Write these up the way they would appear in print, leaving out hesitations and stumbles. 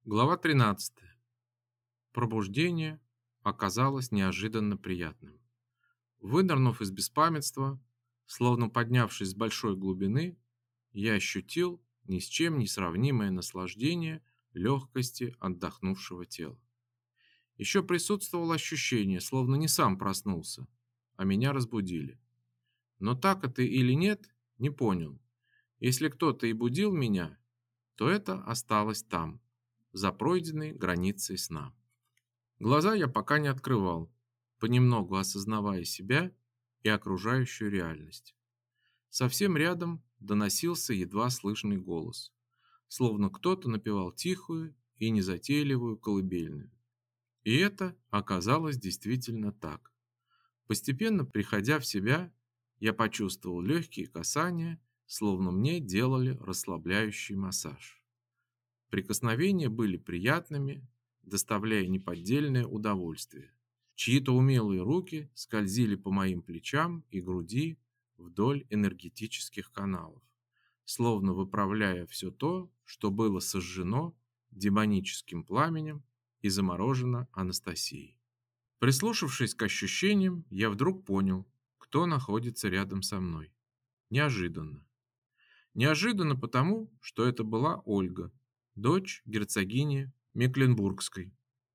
Глава 13. Пробуждение оказалось неожиданно приятным. Вынырнув из беспамятства, словно поднявшись с большой глубины, я ощутил ни с чем не сравнимое наслаждение легкости отдохнувшего тела. Еще присутствовало ощущение, словно не сам проснулся, а меня разбудили. Но так это или нет, не понял. Если кто-то и будил меня, то это осталось там, за пройденной границей сна. Глаза я пока не открывал, понемногу осознавая себя и окружающую реальность. Совсем рядом доносился едва слышный голос, словно кто-то напевал тихую и незатейливую колыбельную. И это оказалось действительно так. Постепенно приходя в себя, я почувствовал легкие касания, словно мне делали расслабляющий массаж. Прикосновения были приятными, доставляя неподдельное удовольствие. Чьи-то умелые руки скользили по моим плечам и груди вдоль энергетических каналов, словно выправляя все то, что было сожжено демоническим пламенем и заморожено Анастасией. Прислушавшись к ощущениям, я вдруг понял, кто находится рядом со мной. Неожиданно. Неожиданно потому, что это была Ольга, дочь герцогини Мекленбургской.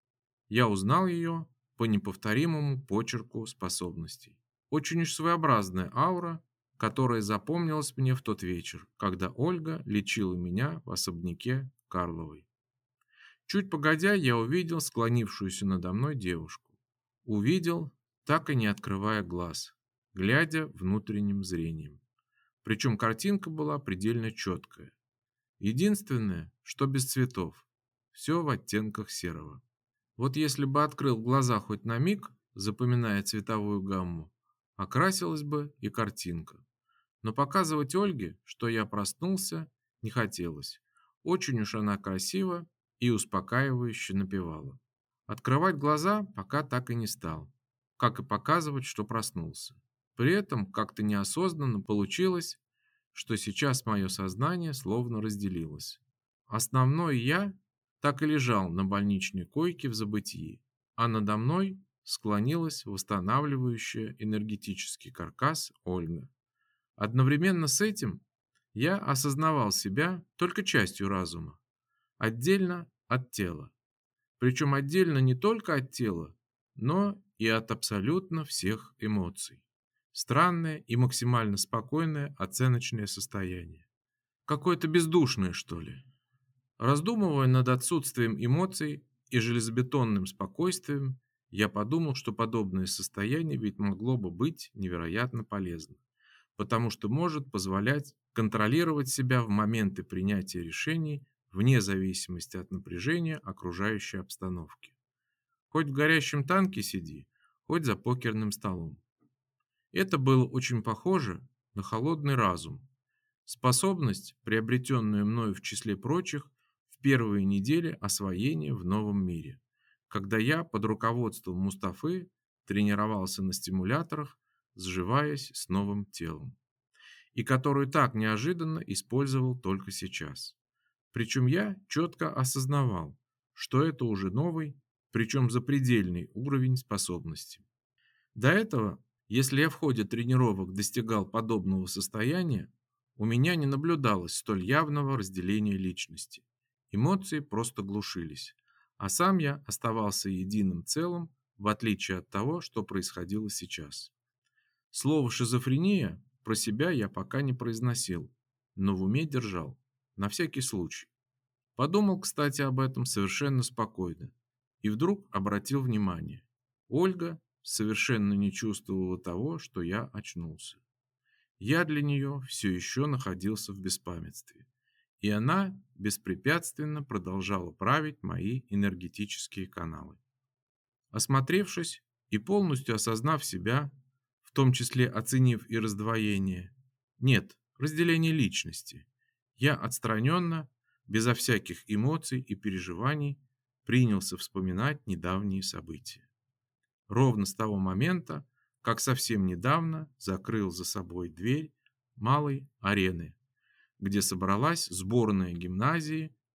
Я узнал ее по неповторимому почерку способностей. Очень уж своеобразная аура, которая запомнилась мне в тот вечер, когда Ольга лечила меня в особняке Карловой. Чуть погодя, я увидел склонившуюся надо мной девушку. Увидел, так и не открывая глаз, глядя внутренним зрением. Причем картинка была предельно четкая. Единственное, что без цветов. Все в оттенках серого. Вот если бы открыл глаза хоть на миг, запоминая цветовую гамму, окрасилась бы и картинка. Но показывать Ольге, что я проснулся, не хотелось. Очень уж она красиво и успокаивающе напевала. Открывать глаза пока так и не стал, как и показывать, что проснулся. При этом как-то неосознанно получилось, что сейчас мое сознание словно разделилось. Основной я так и лежал на больничной койке в забытии, а надо мной склонилась восстанавливающая энергетический каркас Ольга. Одновременно с этим я осознавал себя только частью разума, отдельно от тела. Причем отдельно не только от тела, но и от абсолютно всех эмоций. Странное и максимально спокойное оценочное состояние. Какое-то бездушное, что ли. Раздумывая над отсутствием эмоций и железобетонным спокойствием, я подумал, что подобное состояние ведь могло бы быть невероятно полезно, потому что может позволять контролировать себя в моменты принятия решений вне зависимости от напряжения окружающей обстановки. Хоть в горящем танке сиди, хоть за покерным столом. Это было очень похоже на холодный разум, способность, приобретенную мною в числе прочих в первые недели освоения в новом мире, когда я под руководством Мустафы тренировался на стимуляторах, сживаясь с новым телом, и которую так неожиданно использовал только сейчас. Причем я четко осознавал, что это уже новый, причем запредельный уровень способности. До этого, если я в ходе тренировок достигал подобного состояния, у меня не наблюдалось столь явного разделения личности. Эмоции просто глушились, а сам я оставался единым целым, в отличие от того, что происходило сейчас. Слово «шизофрения» про себя я пока не произносил, но в уме держал, на всякий случай. Подумал, кстати, об этом совершенно спокойно и вдруг обратил внимание. Ольга совершенно не чувствовала того, что я очнулся. Я для нее все еще находился в беспамятстве, и она беспрепятственно продолжала править мои энергетические каналы. Осмотревшись и полностью осознав себя, в том числе оценив и раздвоение, нет, разделение личности, я отстраненно, безо всяких эмоций и переживаний, принялся вспоминать недавние события. Ровно с того момента, как совсем недавно закрыл за собой дверь малой арены, где собралась сборная гимназии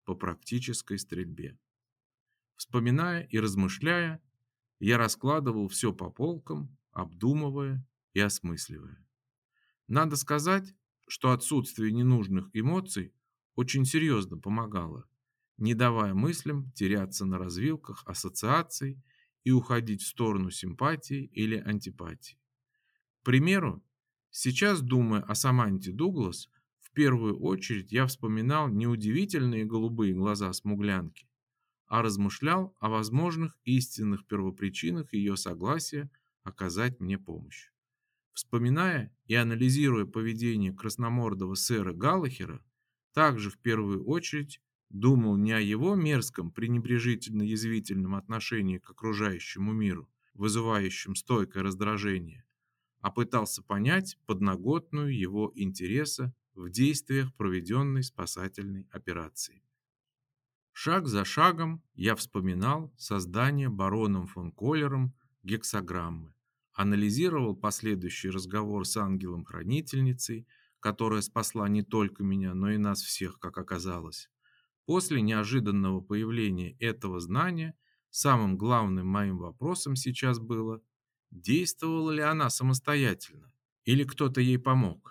по практической стрельбе. Вспоминая и размышляя, я раскладывал все по полкам, обдумывая и осмысливая. Надо сказать, что отсутствие ненужных эмоций очень серьезно помогало, не давая мыслям теряться на развилках ассоциаций и уходить в сторону симпатии или антипатии. К примеру, сейчас, думая о Саманте Дуглас, в первую очередь я вспоминал не удивительные голубые глаза смуглянки, а размышлял о возможных истинных первопричинах ее согласия оказать мне помощь. Вспоминая и анализируя поведение красномордого сэра Галлахера, также в первую очередь думал не о его мерзком пренебрежительно-язвительном отношении к окружающему миру, вызывающем стойкое раздражение, а пытался понять подноготную его интереса в действиях проведенной спасательной операции. Шаг за шагом я вспоминал создание бароном фон Коллером гексаграммы, анализировал последующий разговор с ангелом-хранительницей, которая спасла не только меня, но и нас всех, как оказалось. После неожиданного появления этого знания самым главным моим вопросом сейчас было, действовала ли она самостоятельно или кто-то ей помог.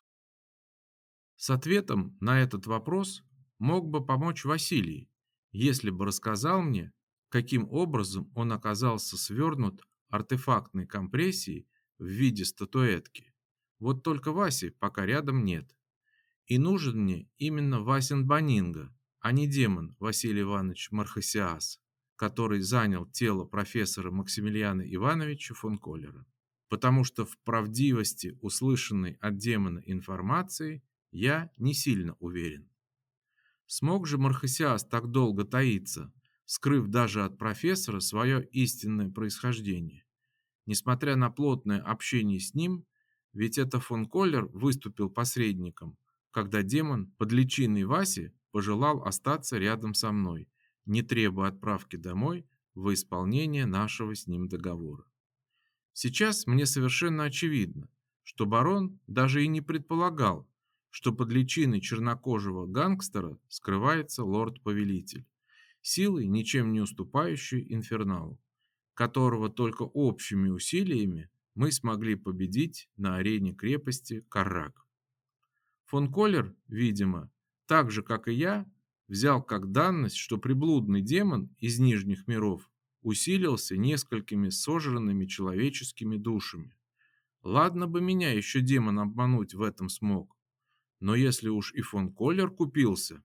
С ответом на этот вопрос мог бы помочь Василий, если бы рассказал мне, каким образом он оказался свернут артефактной компрессией в виде статуэтки. Вот только Васи пока рядом нет. И нужен мне именно Васин Банинга, а не демон Василий Иванович Мархасиас, который занял тело профессора Максимилиана Ивановича фон Коллера. Потому что в правдивости услышанной от демона информации я не сильно уверен. Смог же Мархасиас так долго таиться, скрыв даже от профессора свое истинное происхождение? Несмотря на плотное общение с ним, ведь это фон Коллер выступил посредником, когда демон под личиной Васи пожелал остаться рядом со мной, не требуя отправки домой во исполнение нашего с ним договора. Сейчас мне совершенно очевидно, что барон даже и не предполагал, что под личиной чернокожего гангстера скрывается лорд-повелитель, силой ничем не уступающий Инферналу, которого только общими усилиями мы смогли победить на арене крепости Каррак. Фон Коллер, видимо, так же, как и я, взял как данность, что приблудный демон из нижних миров усилился несколькими сожранными человеческими душами. Ладно бы меня еще демон обмануть в этом смог, но если уж и фон Коллер купился,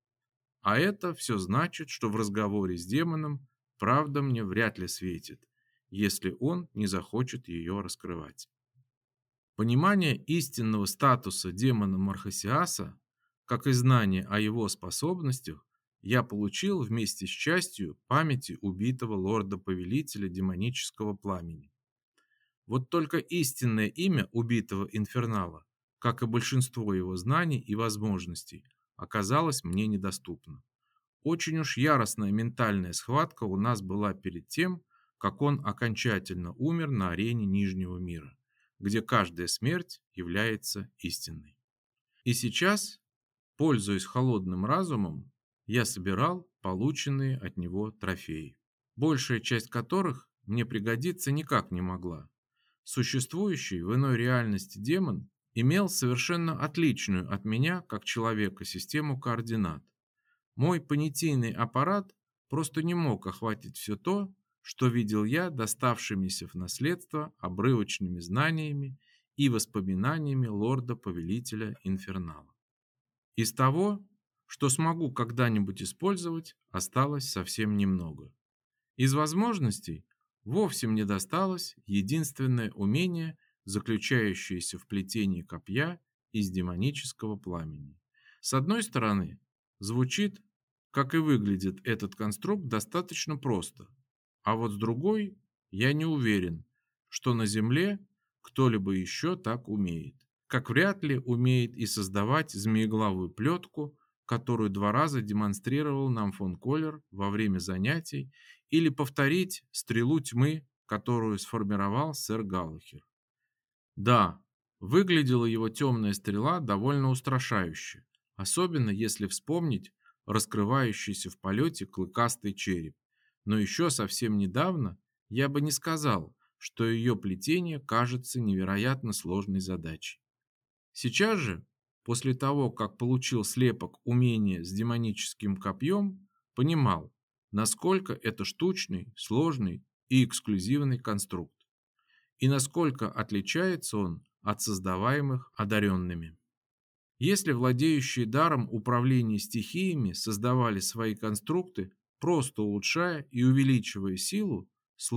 а это все значит, что в разговоре с демоном правда мне вряд ли светит, если он не захочет ее раскрывать. Понимание истинного статуса демона Мархасиаса, как и знание о его способностях, я получил вместе с частью памяти убитого лорда-повелителя демонического пламени. Вот только истинное имя убитого инфернала, как и большинство его знаний и возможностей, оказалось мне недоступно. Очень уж яростная ментальная схватка у нас была перед тем, как он окончательно умер на арене Нижнего мира, где каждая смерть является истинной. И сейчас, пользуясь холодным разумом, я собирал полученные от него трофеи, большая часть которых мне пригодиться никак не могла. Существующий в иной реальности демон имел совершенно отличную от меня, как человека, систему координат. Мой понятийный аппарат просто не мог охватить все то, что видел я доставшимися в наследство обрывочными знаниями и воспоминаниями лорда-повелителя Инфернала. Из того, что смогу когда-нибудь использовать, осталось совсем немного. Из возможностей вовсе мне досталось единственное умение, заключающееся в плетении копья из демонического пламени. С одной стороны, звучит, как и выглядит этот конструкт, достаточно просто, а вот с другой, я не уверен, что на Земле кто-либо еще так умеет. Как вряд ли умеет и создавать змееглавую плетку, которую 2 раза демонстрировал нам фон Коллер во время занятий, или повторить стрелу тьмы, которую сформировал сэр Галлахер. Да, выглядела его темная стрела довольно устрашающе, особенно если вспомнить, раскрывающийся в полете клыкастый череп. Но еще совсем недавно я бы не сказал, что ее плетение кажется невероятно сложной задачей. Сейчас же, после того, как получил слепок умения с демоническим копьем, понимал, насколько это штучный, сложный и эксклюзивный конструкт, и насколько отличается он от создаваемых одаренными. Если владеющие даром управления стихиями создавали свои конструкты, просто улучшая и увеличивая силу,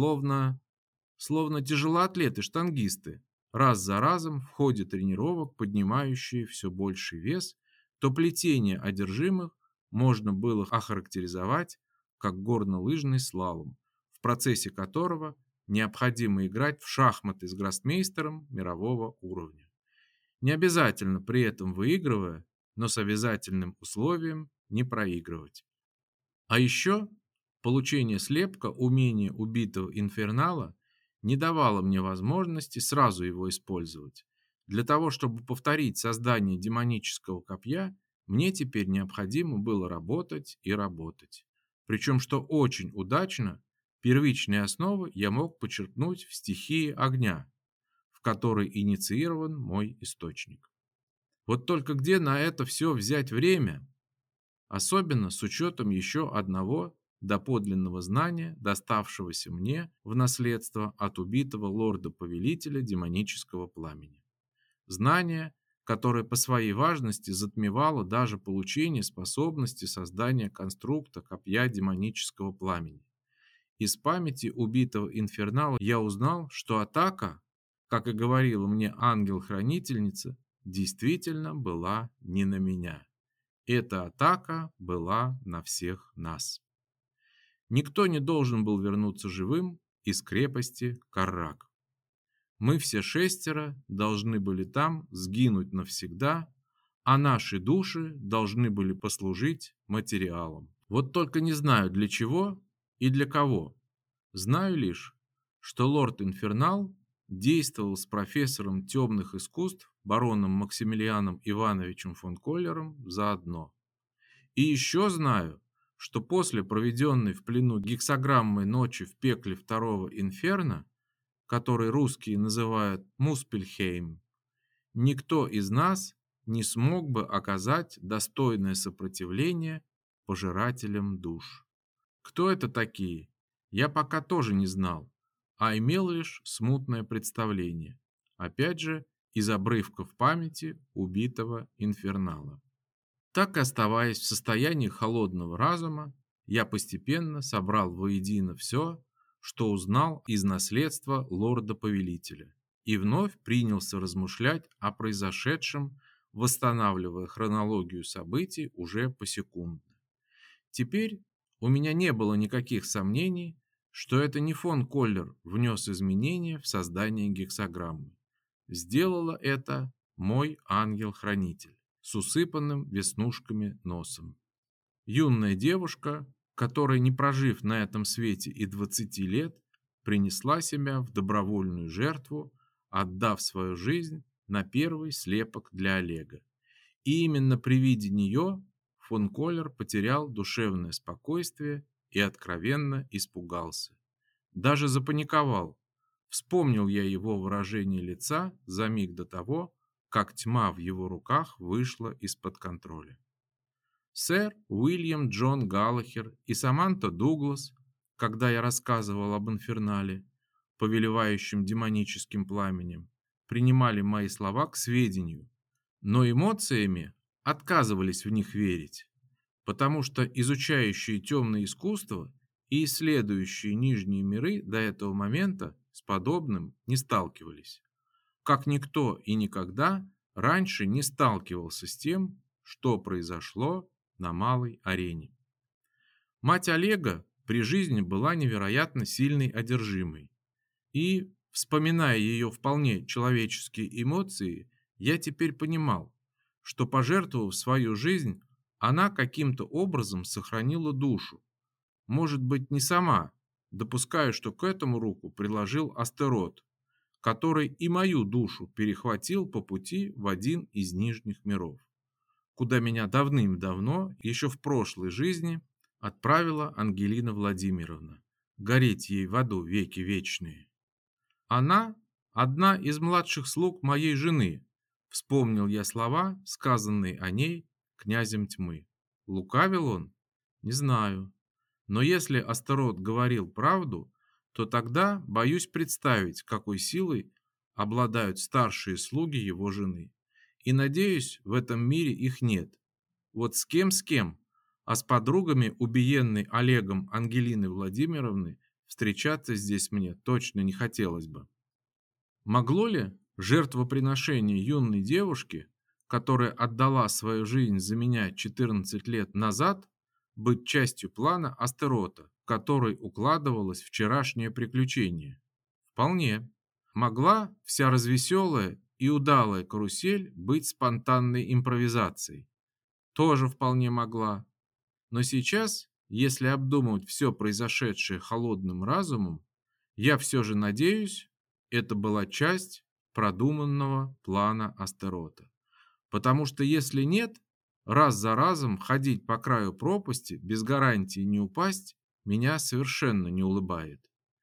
словно тяжелоатлеты-штангисты, раз за разом в ходе тренировок поднимающие все больший вес, то плетение одержимых можно было охарактеризовать как горнолыжный слалом, в процессе которого необходимо играть в шахматы с гроссмейстером мирового уровня. Не обязательно при этом выигрывая, но с обязательным условием не проигрывать. А еще получение слепка умения убитого инфернала не давало мне возможности сразу его использовать. Для того, чтобы повторить создание демонического копья, мне теперь необходимо было работать и работать. Причем, что очень удачно, первичные основы я мог почерпнуть в стихии огня, в которой инициирован мой источник. Вот только где на это все взять время? Особенно с учетом еще одного доподлинного знания, доставшегося мне в наследство от убитого лорда-повелителя демонического пламени. Знание, которое по своей важности затмевало даже получение способности создания конструкта копья демонического пламени. Из памяти убитого инфернала я узнал, что атака, как и говорила мне ангел-хранительница, действительно была не на меня. Эта атака была на всех нас. Никто не должен был вернуться живым из крепости Каррак. Мы все шестеро должны были там сгинуть навсегда, а наши души должны были послужить материалом. Вот только не знаю для чего и для кого. Знаю лишь, что лорд Инфернал действовал с профессором темных искусств бароном Максимилианом Ивановичем фон Коллером заодно. И еще знаю, что после проведенной в плену гексаграммой ночи в пекле второго инферно, который русские называют Муспельхейм, никто из нас не смог бы оказать достойное сопротивление пожирателям душ. Кто это такие, я пока тоже не знал, а имел лишь смутное представление, опять же, из обрывков памяти убитого инфернала. Так и оставаясь в состоянии холодного разума, я постепенно собрал воедино все, что узнал из наследства лорда-повелителя, и вновь принялся размышлять о произошедшем, восстанавливая хронологию событий уже посекундно. Теперь у меня не было никаких сомнений, что это не фон Коллер внес изменения в создание гексаграммы. Сделала это мой ангел-хранитель с усыпанным веснушками носом. Юная девушка, которая, не прожив на этом свете и 20 лет, принесла себя в добровольную жертву, отдав свою жизнь на первый слепок для Олега. И именно при виде нее фон Коллер потерял душевное спокойствие и откровенно испугался. Даже запаниковал. Вспомнил я его выражение лица за миг до того, как тьма в его руках вышла из-под контроля. Сэр Уильям Джон Галлахер и Саманта Дуглас, когда я рассказывал об инфернале, повелевающем демоническим пламенем, принимали мои слова к сведению, но эмоциями отказывались в них верить, потому что изучающие темные искусства и исследующие нижние миры до этого момента с подобным не сталкивались. Как никто и никогда раньше не сталкивался с тем, что произошло на малой арене. Мать Олега при жизни была невероятно сильной одержимой. И, вспоминая ее вполне человеческие эмоции, я теперь понимал, что, пожертвовав свою жизнь, она каким-то образом сохранила душу. Может быть, не сама, допускаю, что к этому руку приложил Астерот, который и мою душу перехватил по пути в один из нижних миров. куда меня давным-давно, еще в прошлой жизни, отправила Ангелина Владимировна. Гореть ей в аду веки вечные. Она одна из младших слуг моей жены. Вспомнил я слова, сказанные о ней князем тьмы. Лукавил он? Не знаю. Но если Астарот говорил правду, то тогда боюсь представить, какой силой обладают старшие слуги его жены. И надеюсь, в этом мире их нет. Вот с кем, а с подругами убиенной Олегом Ангелины Владимировны встречаться здесь мне точно не хотелось бы. Могло ли жертвоприношение юной девушки, которая отдала свою жизнь за меня 14 лет назад, быть частью плана Астерота, в который укладывалось вчерашнее приключение? Вполне. Могла вся развеселая и удалая карусель быть спонтанной импровизацией? Тоже вполне могла. Но сейчас, если обдумывать все произошедшее холодным разумом, я все же надеюсь, это была часть продуманного плана Астерота. Потому что если нет, раз за разом ходить по краю пропасти без гарантии не упасть меня совершенно не улыбает.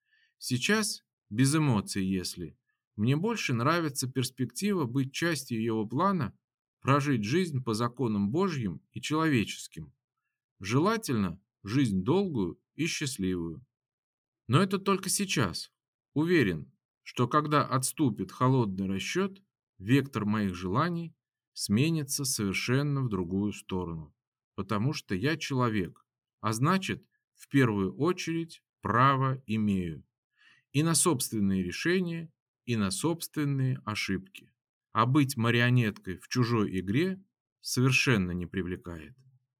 Сейчас, без эмоций если, мне больше нравится перспектива быть частью его плана, прожить жизнь по законам Божьим и человеческим. Желательно жизнь долгую и счастливую. Но это только сейчас. Уверен, что когда отступит холодный расчет, вектор моих желаний сменится совершенно в другую сторону. Потому что я человек, а значит, в первую очередь право имею и на собственные решения, и на собственные ошибки. А быть марионеткой в чужой игре совершенно не привлекает.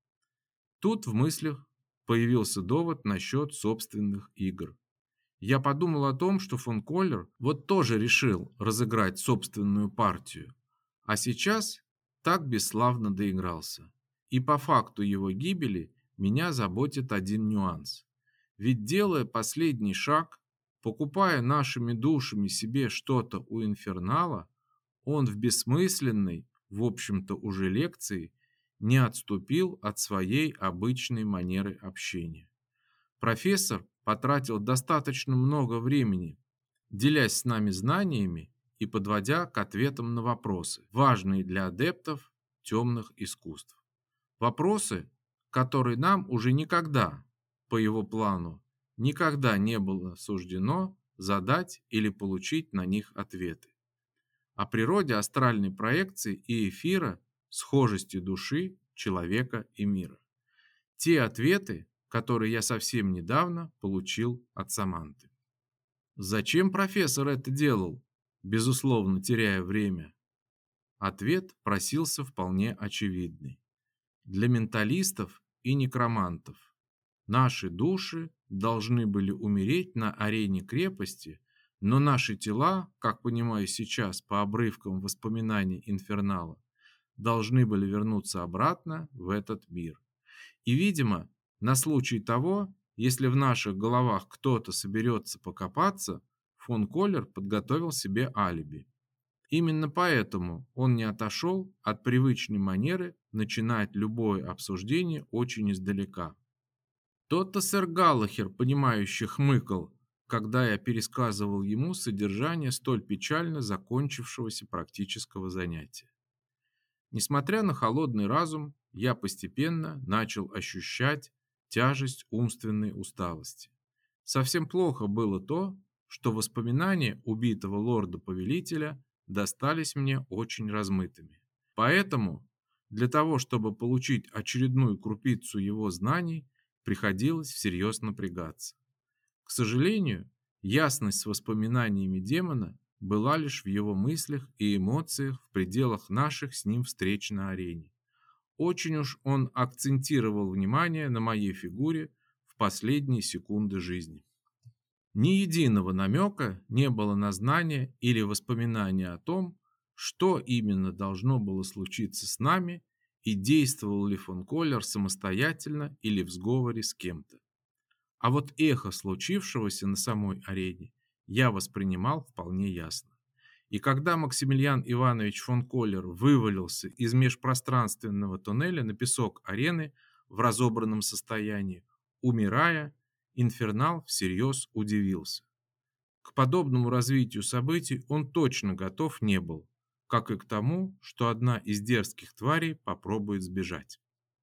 Тут в мыслях появился довод насчет собственных игр. Я подумал о том, что фон Коллер вот тоже решил разыграть собственную партию, а сейчас так бесславно доигрался. И по факту его гибели меня заботит один нюанс. Ведь делая последний шаг, покупая нашими душами себе что-то у Инфернала, он в бессмысленной, в общем-то уже лекции, не отступил от своей обычной манеры общения. Профессор потратил достаточно много времени, делясь с нами знаниями и подводя к ответам на вопросы, важные для адептов темных искусств. Вопросы, которые нам уже никогда, по его плану, никогда не было суждено задать или получить на них ответы. О природе астральной проекции и эфира, схожести души, человека и мира. Те ответы, которые я совсем недавно получил от Саманты. Зачем профессор это делал, безусловно, теряя время? Ответ просился вполне очевидный. Для менталистов и некромантов наши души должны были умереть на арене крепости, но наши тела, как понимаю сейчас по обрывкам воспоминаний Инфернала, должны были вернуться обратно в этот мир. И, видимо, на случай того, если в наших головах кто-то соберется покопаться, фон Коллер подготовил себе алиби. Именно поэтому он не отошел от привычной манеры начинать любое обсуждение очень издалека. Тот-то сэр Галлахер, понимающе хмыкал, когда я пересказывал ему содержание столь печально закончившегося практического занятия. Несмотря на холодный разум, я постепенно начал ощущать тяжесть умственной усталости. Совсем плохо было то, что воспоминания убитого лорда-повелителя достались мне очень размытыми. Поэтому для того, чтобы получить очередную крупицу его знаний, приходилось всерьез напрягаться. К сожалению, ясность с воспоминаниями демона была лишь в его мыслях и эмоциях в пределах наших с ним встреч на арене. Очень уж он акцентировал внимание на моей фигуре в последние секунды жизни. Ни единого намека не было на знание или воспоминание о том, что именно должно было случиться с нами и действовал ли фон Коллер самостоятельно или в сговоре с кем-то. А вот эхо случившегося на самой арене я воспринимал вполне ясно. И когда Максимилиан Иванович фон Коллер вывалился из межпространственного туннеля на песок арены в разобранном состоянии, умирая, Инфернал всерьез удивился. К подобному развитию событий он точно готов не был, как и к тому, что одна из дерзких тварей попробует сбежать.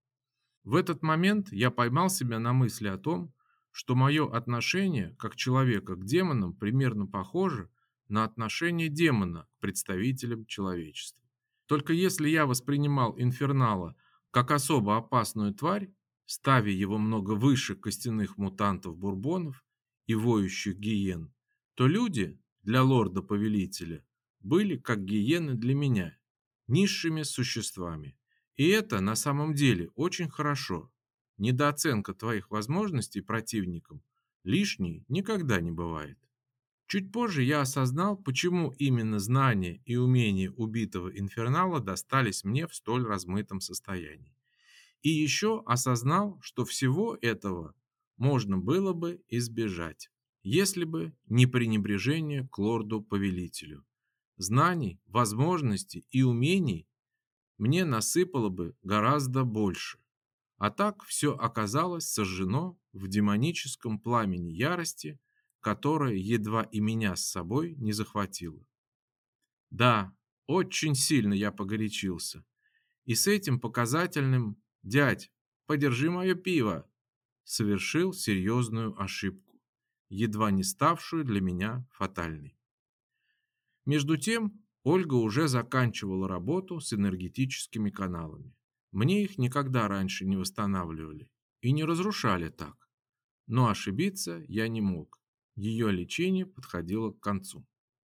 В этот момент я поймал себя на мысли о том, что мое отношение как человека к демонам примерно похоже на отношение демона к представителям человечества. Только если я воспринимал Инфернала как особо опасную тварь, ставя его много выше костяных мутантов-бурбонов и воющих гиен, то люди для лорда-повелителя были как гиены для меня, низшими существами. И это на самом деле очень хорошо. Недооценка твоих возможностей противникам лишней никогда не бывает. Чуть позже я осознал, почему именно знания и умения убитого инфернала достались мне в столь размытом состоянии. И еще осознал, что всего этого можно было бы избежать, если бы не пренебрежение к лорду-повелителю. Знаний, возможностей и умений мне насыпало бы гораздо больше. А так все оказалось сожжено в демоническом пламени ярости, которое едва и меня с собой не захватило. Да, очень сильно я погорячился. И с этим показательным «Дядь, подержи мое пиво!» совершил серьезную ошибку, едва не ставшую для меня фатальной. Между тем, Ольга уже заканчивала работу с энергетическими каналами. Мне их никогда раньше не восстанавливали и не разрушали так. Но ошибиться я не мог. Ее лечение подходило к концу.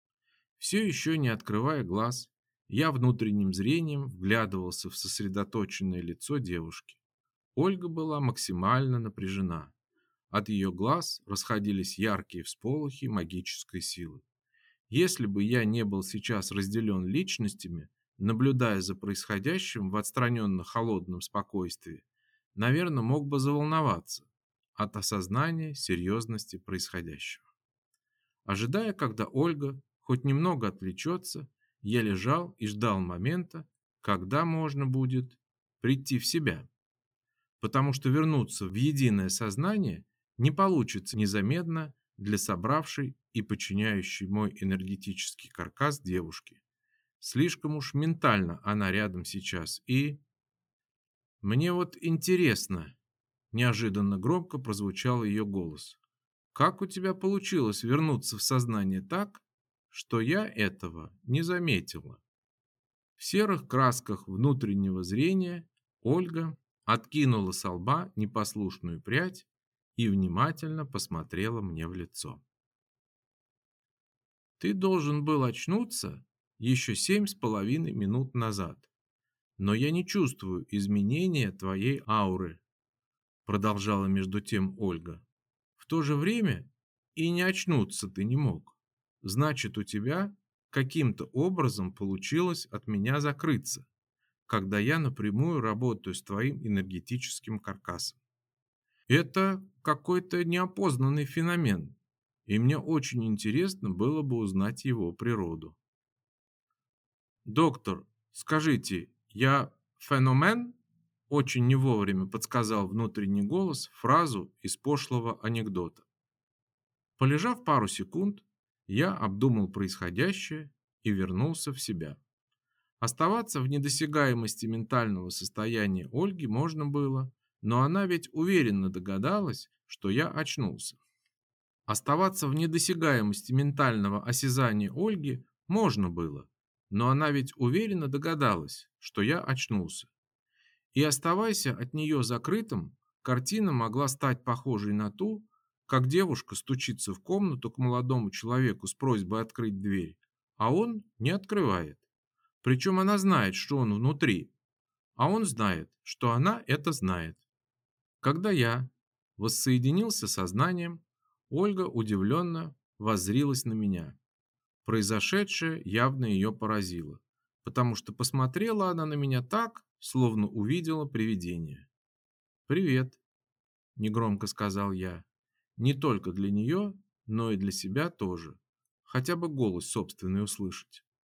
Все еще не открывая глаз, я внутренним зрением вглядывался в сосредоточенное лицо девушки. Ольга была максимально напряжена. От ее глаз расходились яркие всполохи магической силы. Если бы я не был сейчас разделен личностями, наблюдая за происходящим в отстраненно-холодном спокойствии, наверное, мог бы заволноваться от осознания серьезности происходящего. Ожидая, когда Ольга хоть немного отвлечется, я лежал и ждал момента, когда можно будет прийти в себя, потому что вернуться в единое сознание не получится незаметно для собравшей и подчиняющей мой энергетический каркас девушки. Слишком уж ментально она рядом сейчас, и... Мне вот интересно, неожиданно громко прозвучал ее голос. Как у тебя получилось вернуться в сознание так, что я этого не заметила? В серых красках внутреннего зрения Ольга откинула со лба непослушную прядь и внимательно посмотрела мне в лицо. Ты должен был очнуться еще 7,5 минут назад, но я не чувствую изменения твоей ауры, продолжала между тем Ольга. В то же время и не очнуться ты не мог. Значит, у тебя каким-то образом получилось от меня закрыться, когда я напрямую работаю с твоим энергетическим каркасом. Это какой-то неопознанный феномен, и мне очень интересно было бы узнать его природу. Доктор, скажите, я феномен? Очень не вовремя подсказал внутренний голос фразу из пошлого анекдота. Полежав пару секунд, я обдумал происходящее и вернулся в себя. Оставаться в недосягаемости ментального состояния Ольги можно было, но она ведь уверенно догадалась, что я очнулся. Оставаться в недосягаемости ментального осязания Ольги можно было, но она ведь уверенно догадалась, что я очнулся. И оставайся от нее закрытым, картина могла стать похожей на ту, как девушка стучится в комнату к молодому человеку с просьбой открыть дверь, а он не открывает. Причем она знает, что он внутри, а он знает, что она это знает. Когда я воссоединился сознанием, Ольга удивленно воззрилась на меня. Произошедшее явно ее поразило, потому что посмотрела она на меня так, словно увидела привидение. «Привет», – негромко сказал я, не только для нее, но и для себя тоже, хотя бы голос собственный услышать.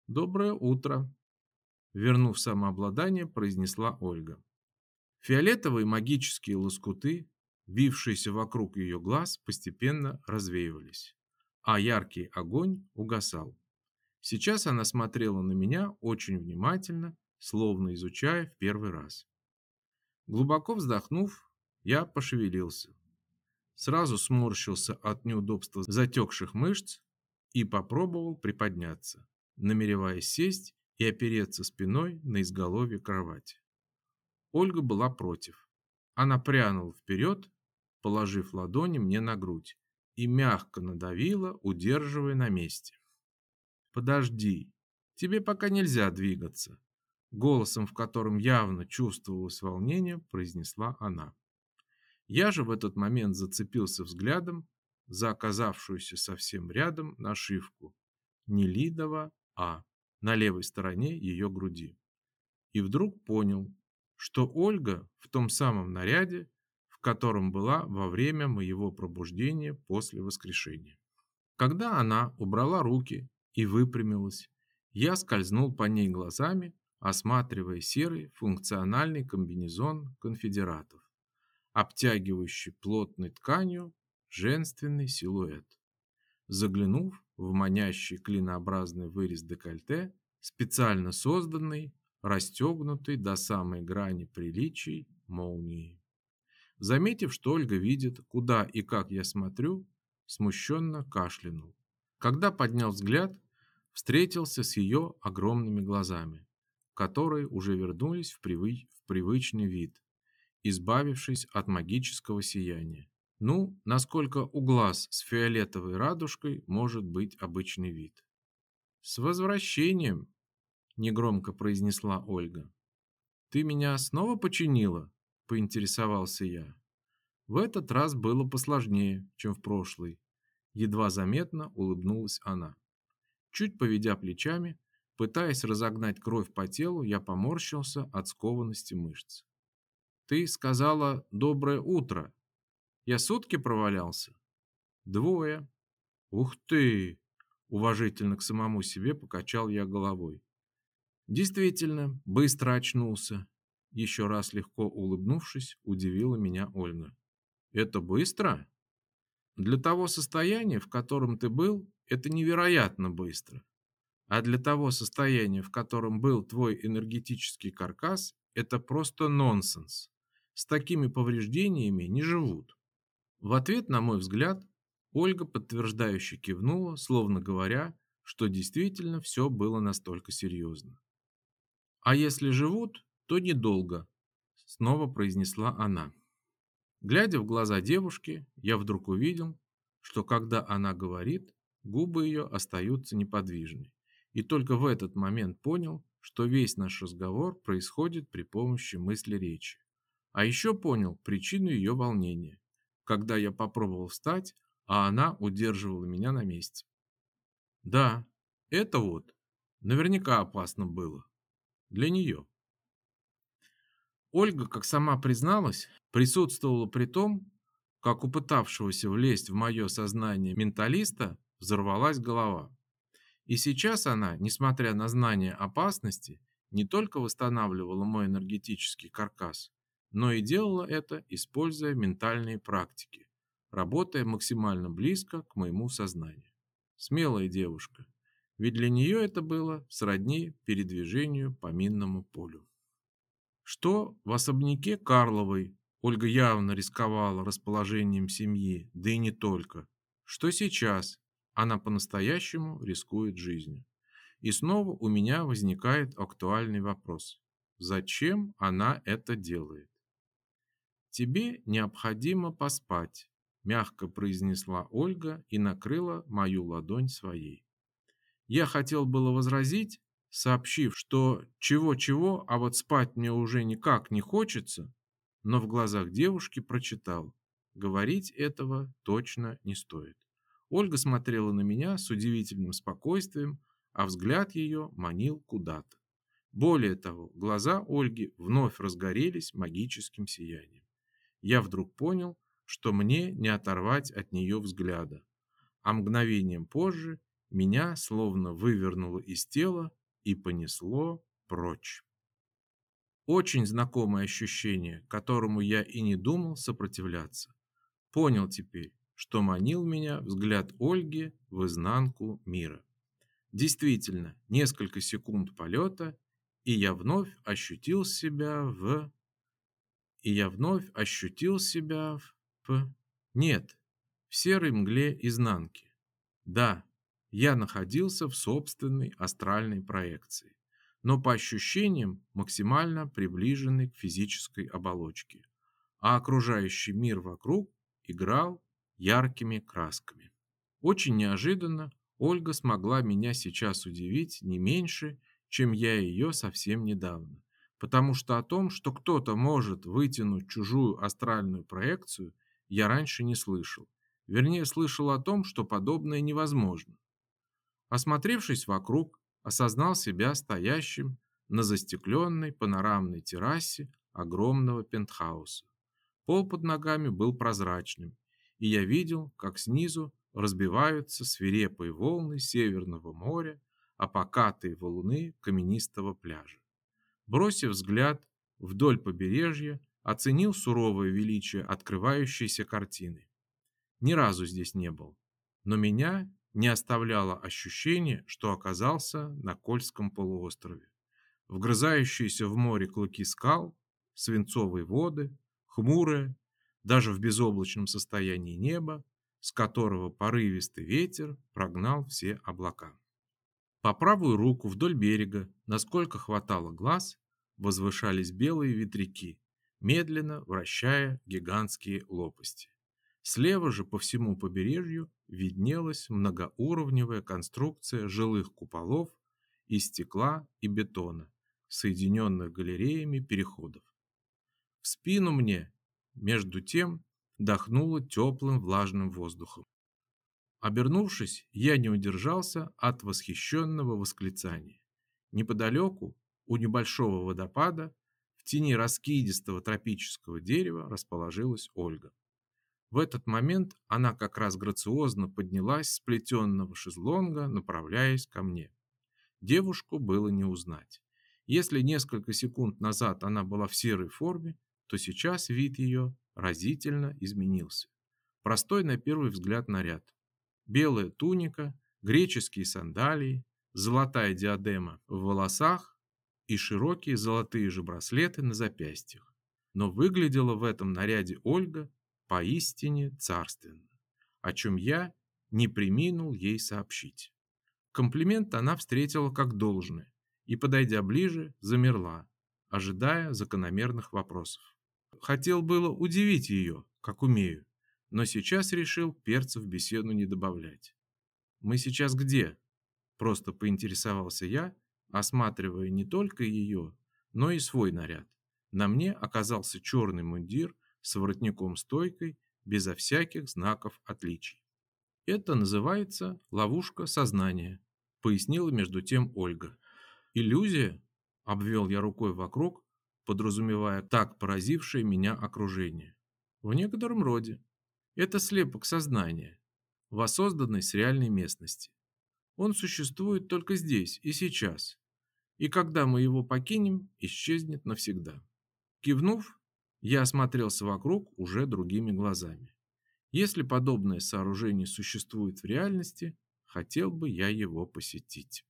Доброе утро, вернув самообладание, произнесла Ольга. Фиолетовые магические лоскуты, вившиеся вокруг ее глаз, постепенно развеивались, а яркий огонь угасал. Сейчас она смотрела на меня очень внимательно, словно изучая в первый раз. Глубоко вздохнув, я пошевелился. Сразу сморщился от неудобства затекших мышц и попробовал приподняться, намереваясь сесть и опереться спиной на изголовье кровати. Ольга была против. Она прянула вперед, положив ладони мне на грудь, и мягко надавила, удерживая на месте. «Подожди, тебе пока нельзя двигаться», голосом, в котором явно чувствовалось волнение, произнесла она. Я же в этот момент зацепился взглядом за оказавшуюся совсем рядом нашивку Нелидова А на левой стороне ее груди. И вдруг понял, что Ольга в том самом наряде, в котором была во время моего пробуждения после воскрешения. Когда она убрала руки и выпрямилась, я скользнул по ней глазами, осматривая серый функциональный комбинезон конфедератов, обтягивающий плотной тканью женственный силуэт. Заглянув в манящий клинообразный вырез декольте, специально созданный, расстегнутый до самой грани приличий молнией. Заметив, что Ольга видит, куда и как я смотрю, смущенно кашлянул. Когда поднял взгляд, встретился с ее огромными глазами, которые уже вернулись в привычный вид, избавившись от магического сияния. Ну, насколько у глаз с фиолетовой радужкой может быть обычный вид. «С возвращением!» – негромко произнесла Ольга. «Ты меня снова починила?» – поинтересовался я. В этот раз было посложнее, чем в прошлый. Едва заметно улыбнулась она. Чуть поведя плечами, пытаясь разогнать кровь по телу, я поморщился от скованности мышц. «Ты сказала «доброе утро». Я сутки провалялся?» «Двое». «Ух ты!» – уважительно к самому себе покачал я головой. «Действительно, быстро очнулся». Еще раз легко улыбнувшись, удивила меня Ольга. «Это быстро?» «Для того состояния, в котором ты был, это невероятно быстро. А для того состояния, в котором был твой энергетический каркас, это просто нонсенс. С такими повреждениями не живут». В ответ на мой взгляд Ольга подтверждающе кивнула, словно говоря, что действительно все было настолько серьезно. «А если живут, то недолго», — снова произнесла она. Глядя в глаза девушки, я вдруг увидел, что когда она говорит, губы ее остаются неподвижны. И только в этот момент понял, что весь наш разговор происходит при помощи мысли речи. А еще понял причину ее волнения, когда я попробовал встать, а она удерживала меня на месте. Да, это вот наверняка опасно было для нее. Ольга, как сама призналась, присутствовала при том, как у пытавшегося влезть в мое сознание менталиста взорвалась голова. И сейчас она, несмотря на знание опасности, не только восстанавливала мой энергетический каркас, но и делала это, используя ментальные практики, работая максимально близко к моему сознанию. Смелая девушка, ведь для нее это было сродни передвижению по минному полю. Что в особняке Карловой Ольга явно рисковала расположением семьи, да и не только. Что сейчас она по-настоящему рискует жизнью. И снова у меня возникает актуальный вопрос. Зачем она это делает? «Тебе необходимо поспать», – мягко произнесла Ольга и накрыла мою ладонь своей. Я хотел было возразить, сообщив, что чего-чего, а вот спать мне уже никак не хочется, но в глазах девушки прочитал: говорить этого точно не стоит. Ольга смотрела на меня с удивительным спокойствием, а взгляд ее манил куда-то. Более того, глаза Ольги вновь разгорелись магическим сиянием. Я вдруг понял, что мне не оторвать от нее взгляда, а мгновением позже меня словно вывернуло из тела и понесло прочь. Очень знакомое ощущение, которому я и не думал сопротивляться. Понял теперь, что манил меня взгляд Ольги в изнанку мира. Действительно, несколько секунд полета, и я вновь ощутил себя в... И я вновь ощутил себя Нет, в серой мгле изнанки. Да, я находился в собственной астральной проекции, но по ощущениям максимально приближенной к физической оболочке, а окружающий мир вокруг играл яркими красками. Очень неожиданно Ольга смогла меня сейчас удивить не меньше, чем я ее совсем недавно, потому что о том, что кто-то может вытянуть чужую астральную проекцию, я раньше не слышал. Вернее, слышал о том, что подобное невозможно. Осмотревшись вокруг, осознал себя стоящим на застекленной панорамной террасе огромного пентхауса. Пол под ногами был прозрачным, и я видел, как снизу разбиваются свирепые волны Северного моря о покатые валуны каменистого пляжа. Бросив взгляд вдоль побережья, оценил суровое величие открывающейся картины. Ни разу здесь не был, но меня не оставляло ощущение, что оказался на Кольском полуострове. Вгрызающиеся в море клыки скал, свинцовые воды, хмурое, даже в безоблачном состоянии неба, с которого порывистый ветер прогнал все облака. По правую руку вдоль берега, насколько хватало глаз, возвышались белые ветряки, медленно вращая гигантские лопасти. Слева же по всему побережью виднелась многоуровневая конструкция жилых куполов из стекла и бетона, соединенных галереями переходов. В спину мне, между тем, дохнуло теплым влажным воздухом. Обернувшись, я не удержался от восхищенного восклицания. Неподалеку, у небольшого водопада, в тени раскидистого тропического дерева расположилась Ольга. В этот момент она как раз грациозно поднялась с плетенного шезлонга, направляясь ко мне. Девушку было не узнать. Если несколько секунд назад она была в серой форме, то сейчас вид ее разительно изменился. Простой на первый взгляд наряд. Белая туника, греческие сандалии, золотая диадема в волосах и широкие золотые же браслеты на запястьях. Но выглядела в этом наряде Ольга поистине царственно, о чем я не преминул ей сообщить. Комплимент она встретила как должное и, подойдя ближе, замерла, ожидая закономерных вопросов. Хотел было удивить ее, как умею, но сейчас решил перца в беседу не добавлять. «Мы сейчас где?» – просто поинтересовался я, осматривая не только ее, но и свой наряд. На мне оказался черный мундир с воротником-стойкой, безо всяких знаков отличий. «Это называется ловушка сознания», – пояснила между тем Ольга. «Иллюзия?» – обвел я рукой вокруг, подразумевая так поразившее меня окружение. «В некотором роде. Это слепок сознания, воссозданный с реальной местности. Он существует только здесь и сейчас, и когда мы его покинем, исчезнет навсегда». Кивнув, я осмотрелся вокруг уже другими глазами. Если подобное сооружение существует в реальности, хотел бы я его посетить.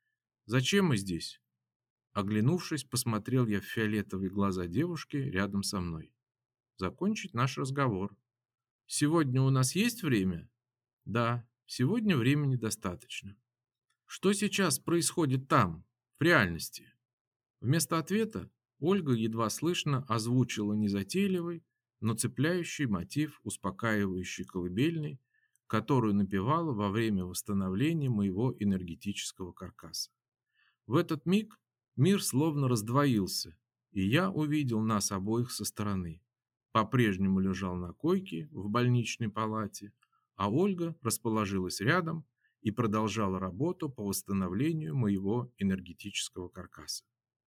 «Зачем мы здесь?» Оглянувшись, посмотрел я в фиолетовые глаза девушки рядом со мной. «Закончить наш разговор. Сегодня у нас есть время?» «Да, сегодня времени достаточно». «Что сейчас происходит там, в реальности?» Вместо ответа Ольга едва слышно озвучила незатейливый, но цепляющий мотив успокаивающей колыбельной, которую напевала во время восстановления моего энергетического каркаса. В этот миг мир словно раздвоился, и я увидел нас обоих со стороны. По-прежнему лежал на койке в больничной палате, а Ольга расположилась рядом и продолжала работу по восстановлению моего энергетического каркаса.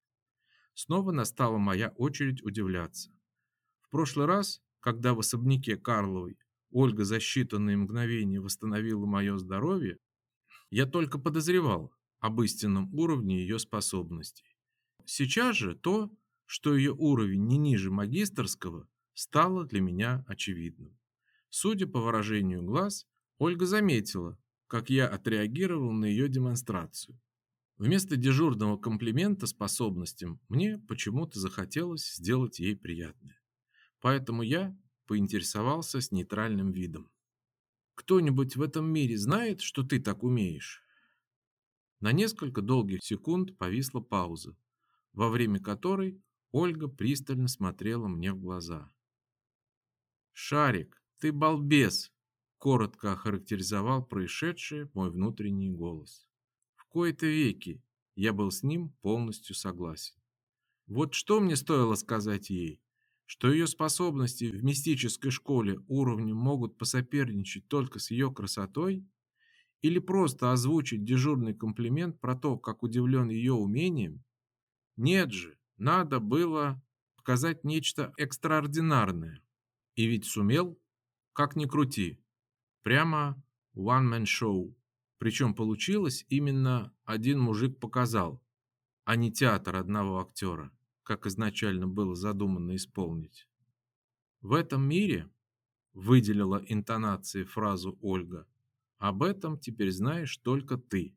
Снова настала моя очередь удивляться. В прошлый раз, когда в особняке Карловой Ольга за считанные мгновения восстановила мое здоровье, я только подозревал, об истинном уровне ее способностей. Сейчас же то, что ее уровень не ниже магистерского, стало для меня очевидным. Судя по выражению глаз, Ольга заметила, как я отреагировал на ее демонстрацию. Вместо дежурного комплимента способностям мне почему-то захотелось сделать ей приятное. Поэтому я поинтересовался с нейтральным видом. «Кто-нибудь в этом мире знает, что ты так умеешь?» На несколько долгих секунд повисла пауза, во время которой Ольга пристально смотрела мне в глаза. «Шарик, ты балбес!» – коротко охарактеризовал происшедшее мой внутренний голос. В кои-то веки я был с ним полностью согласен. Вот что мне стоило сказать ей, что ее способности в мистической школе уровнем могут посоперничать только с ее красотой, или просто озвучить дежурный комплимент про то, как удивлен ее умением? Нет же, надо было показать нечто экстраординарное. И ведь сумел, как ни крути, прямо one-man show. Причем получилось именно один мужик показал, а не театр одного актера, как изначально было задумано исполнить. В этом мире, выделила интонацией фразу Ольга, об этом теперь знаешь только ты.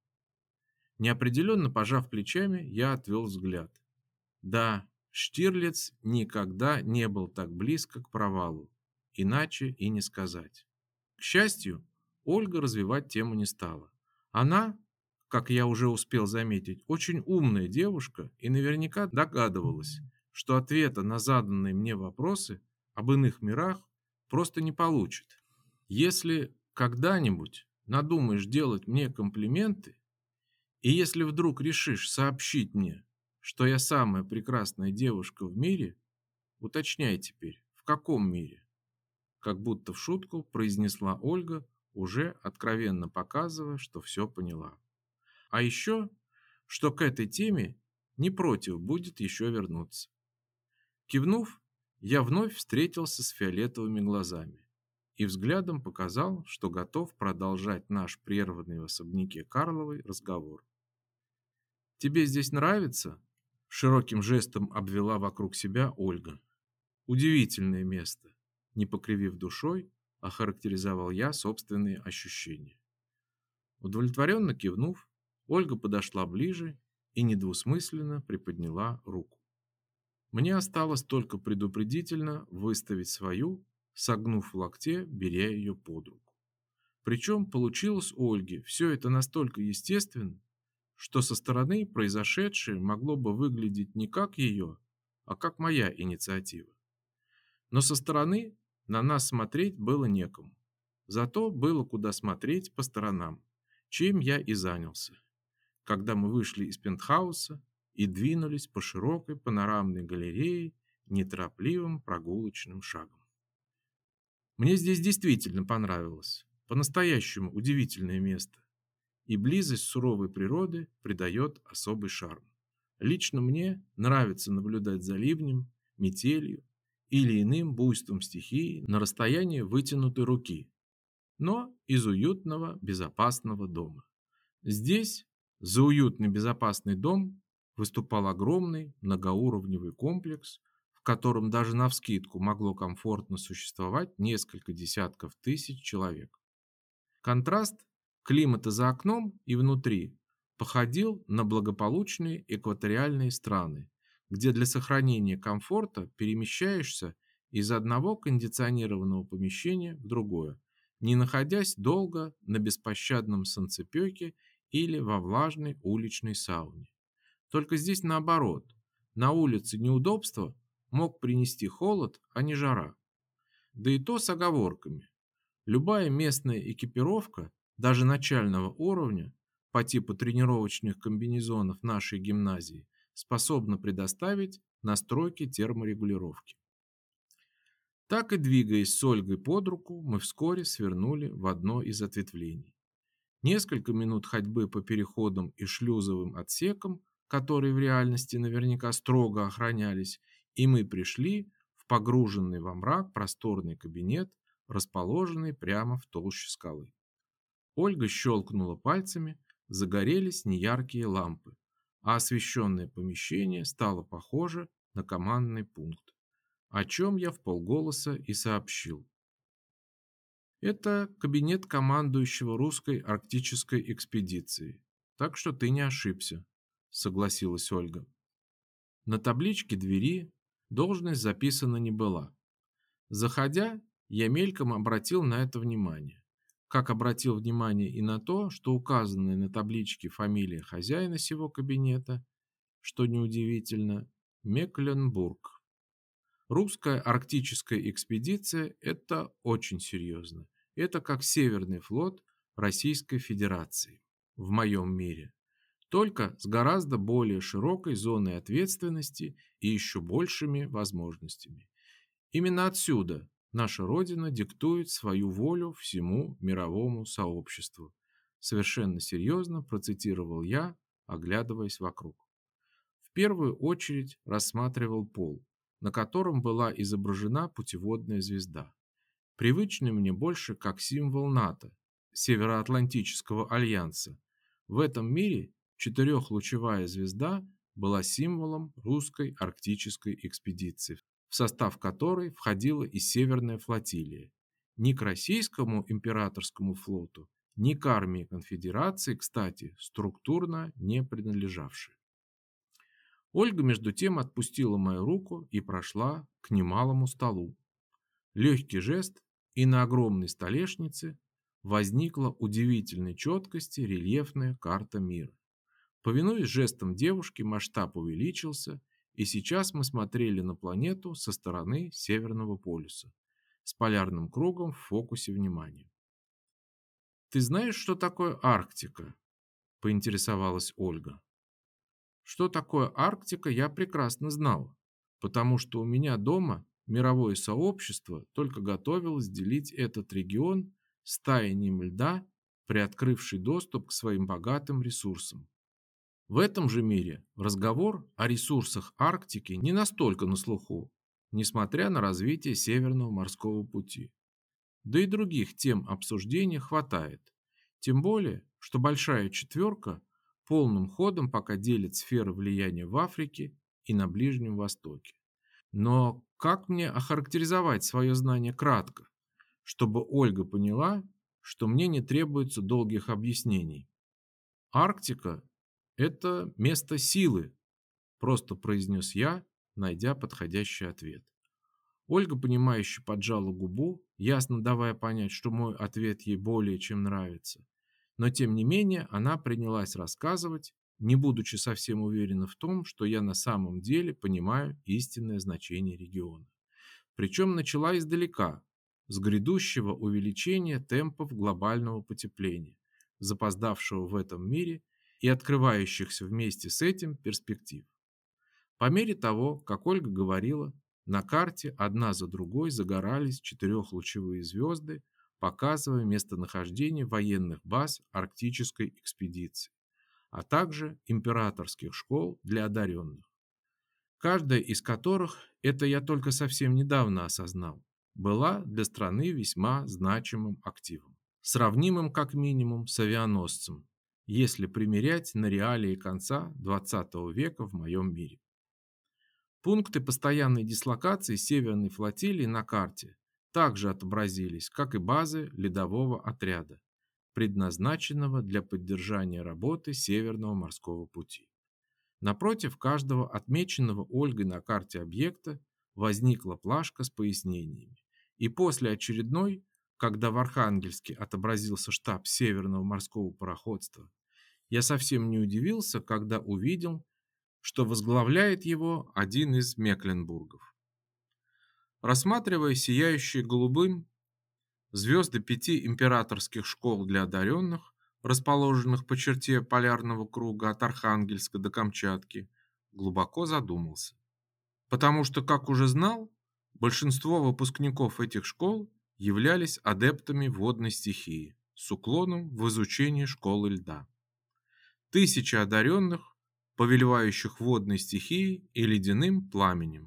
Неопределенно пожав плечами, я отвел взгляд. Да, Штирлиц никогда не был так близко к провалу, иначе и не сказать. К счастью, Ольга развивать тему не стала. Она, как я уже успел заметить, очень умная девушка и наверняка догадывалась, что ответа на заданные мне вопросы об иных мирах просто не получит. Если когда-нибудь надумаешь делать мне комплименты, и если вдруг решишь сообщить мне, что я самая прекрасная девушка в мире, уточняй теперь, в каком мире? Как будто в шутку произнесла Ольга, уже откровенно показывая, что все поняла. А еще, что к этой теме не против будет еще вернуться. Кивнув, я вновь встретился с фиолетовыми глазами и взглядом показал, что готов продолжать наш прерванный в особняке Карловой разговор. «Тебе здесь нравится?» – широким жестом обвела вокруг себя Ольга. «Удивительное место», – не покривив душой, охарактеризовал я собственные ощущения. Удовлетворенно кивнув, Ольга подошла ближе и недвусмысленно приподняла руку. Мне осталось только предупредительно выставить свою, согнув в локте, беря ее под руку. Причем получилось у Ольги все это настолько естественно, что со стороны произошедшее могло бы выглядеть не как ее, а как моя инициатива. Но со стороны на нас смотреть было некому. Зато было куда смотреть по сторонам, чем я и занялся, когда мы вышли из пентхауса и двинулись по широкой панорамной галерее неторопливым прогулочным шагом. Мне здесь действительно понравилось, по-настоящему удивительное место, и близость суровой природы придает особый шарм. Лично мне нравится наблюдать за ливнем, метелью или иным буйством стихии на расстоянии вытянутой руки, но из уютного, безопасного дома. Здесь, за уютный безопасный дом, выступал огромный многоуровневый комплекс, в котором даже навскидку могло комфортно существовать несколько десятков тысяч человек. Контраст климата за окном и внутри походил на благополучные экваториальные страны, где для сохранения комфорта перемещаешься из одного кондиционированного помещения в другое, не находясь долго на беспощадном солнцепёке или во влажной уличной сауне. Только здесь наоборот. На улице неудобства мог принести холод, а не жара. Да и то с оговорками. Любая местная экипировка, даже начального уровня, по типу тренировочных комбинезонов нашей гимназии, способна предоставить настройки терморегулировки. Так и двигаясь с Ольгой под руку, мы вскоре свернули в одно из ответвлений. Несколько минут ходьбы по переходам и шлюзовым отсекам, которые в реальности наверняка строго охранялись, и мы пришли в погруженный во мрак просторный кабинет, расположенный прямо в толще скалы. Ольга щелкнула пальцами, загорелись неяркие лампы, а освещенное помещение стало похоже на командный пункт, о чем я вполголоса и сообщил. Это кабинет командующего русской арктической экспедицией, так что ты не ошибся, согласилась Ольга. На табличке двери должность записана не была. Заходя, я мельком обратил на это внимание. Как обратил внимание и на то, что указанная на табличке фамилия хозяина сего кабинета, что неудивительно, Мекленбург. Русская арктическая экспедиция – это очень серьезно. Это как Северный флот Российской Федерации в моем мире. Только с гораздо более широкой зоной ответственности и еще большими возможностями. Именно отсюда наша Родина диктует свою волю всему мировому сообществу. Совершенно серьезно процитировал я, оглядываясь вокруг. В первую очередь рассматривал пол, на котором была изображена путеводная звезда, привычный мне больше как символ НАТО, Североатлантического альянса. В этом мире четырехлучевая звезда была символом русской арктической экспедиции, в состав которой входила и Северная флотилия. Ни к российскому императорскому флоту, ни к армии конфедерации, кстати, структурно не принадлежавшей. Ольга между тем отпустила мою руку и прошла к немалому столу. Легкий жест, и на огромной столешнице возникла удивительной четкости рельефная карта мира. Повинуясь жестам девушки, масштаб увеличился, и сейчас мы смотрели на планету со стороны Северного полюса, с полярным кругом в фокусе внимания. «Ты знаешь, что такое Арктика?» – поинтересовалась Ольга. Что такое Арктика, я прекрасно знала, потому что у меня дома мировое сообщество только готовилось делить этот регион с таянием льда, приоткрывший доступ к своим богатым ресурсам. В этом же мире разговор о ресурсах Арктики не настолько на слуху, несмотря на развитие Северного морского пути. Да и других тем обсуждения хватает. Тем более, что Большая Четверка полным ходом пока делит сферы влияния в Африке и на Ближнем Востоке. Но как мне охарактеризовать свое знание кратко, чтобы Ольга поняла, что мне не требуется долгих объяснений? Арктика – это место силы, просто произнес я, найдя подходящий ответ. Ольга, понимающе поджала губу, ясно давая понять, что мой ответ ей более чем нравится. Но тем не менее она принялась рассказывать, не будучи совсем уверена в том, что я на самом деле понимаю истинное значение региона. Причем начала издалека, с грядущего увеличения темпов глобального потепления, запоздавшего в этом мире и открывающихся вместе с этим перспектив. По мере того, как Ольга говорила, на карте одна за другой загорались четырехлучевые звезды, показывая местонахождение военных баз арктической экспедиции, а также императорских школ для одаренных. Каждая из которых, это я только совсем недавно осознал, была для страны весьма значимым активом, сравнимым как минимум с авианосцем, если примерять на реалии конца XX века в моем мире. Пункты постоянной дислокации Северной флотилии на карте также отобразились, как и базы ледового отряда, предназначенного для поддержания работы Северного морского пути. Напротив каждого отмеченного Ольгой на карте объекта возникла плашка с пояснениями. И после очередной, когда в Архангельске отобразился штаб Северного морского пароходства, я совсем не удивился, когда увидел, что возглавляет его один из Мекленбургов. Рассматривая сияющие голубым звезды 5 императорских школ для одаренных, расположенных по черте полярного круга от Архангельска до Камчатки, глубоко задумался. Потому что, как уже знал, большинство выпускников этих школ являлись адептами водной стихии с уклоном в изучении школы льда. Тысячи одаренных, повелевающих водной стихией и ледяным пламенем,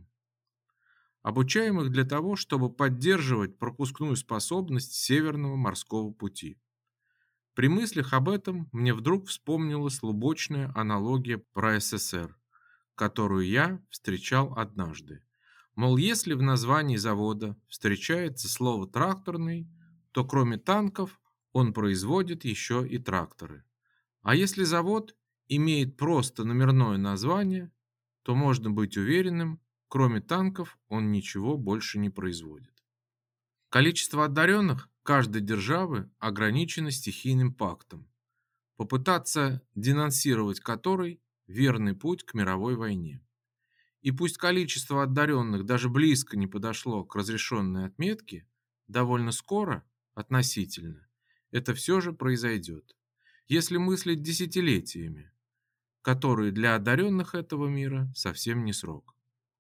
обучаемых для того, чтобы поддерживать пропускную способность Северного морского пути. При мыслях об этом мне вдруг вспомнилась лубочная аналогия про СССР, которую я встречал однажды. Мол, если в названии завода встречается слово «тракторный», то кроме танков он производит еще и тракторы. А если завод имеет просто номерное название, то можно быть уверенным, кроме танков он ничего больше не производит. Количество одаренных каждой державы ограничено стихийным пактом, попытаться денонсировать который – верный путь к мировой войне. И пусть количество одаренных даже близко не подошло к разрешенной отметке, довольно скоро, относительно, это все же произойдет, если мыслить десятилетиями, которые для одаренных этого мира совсем не срок.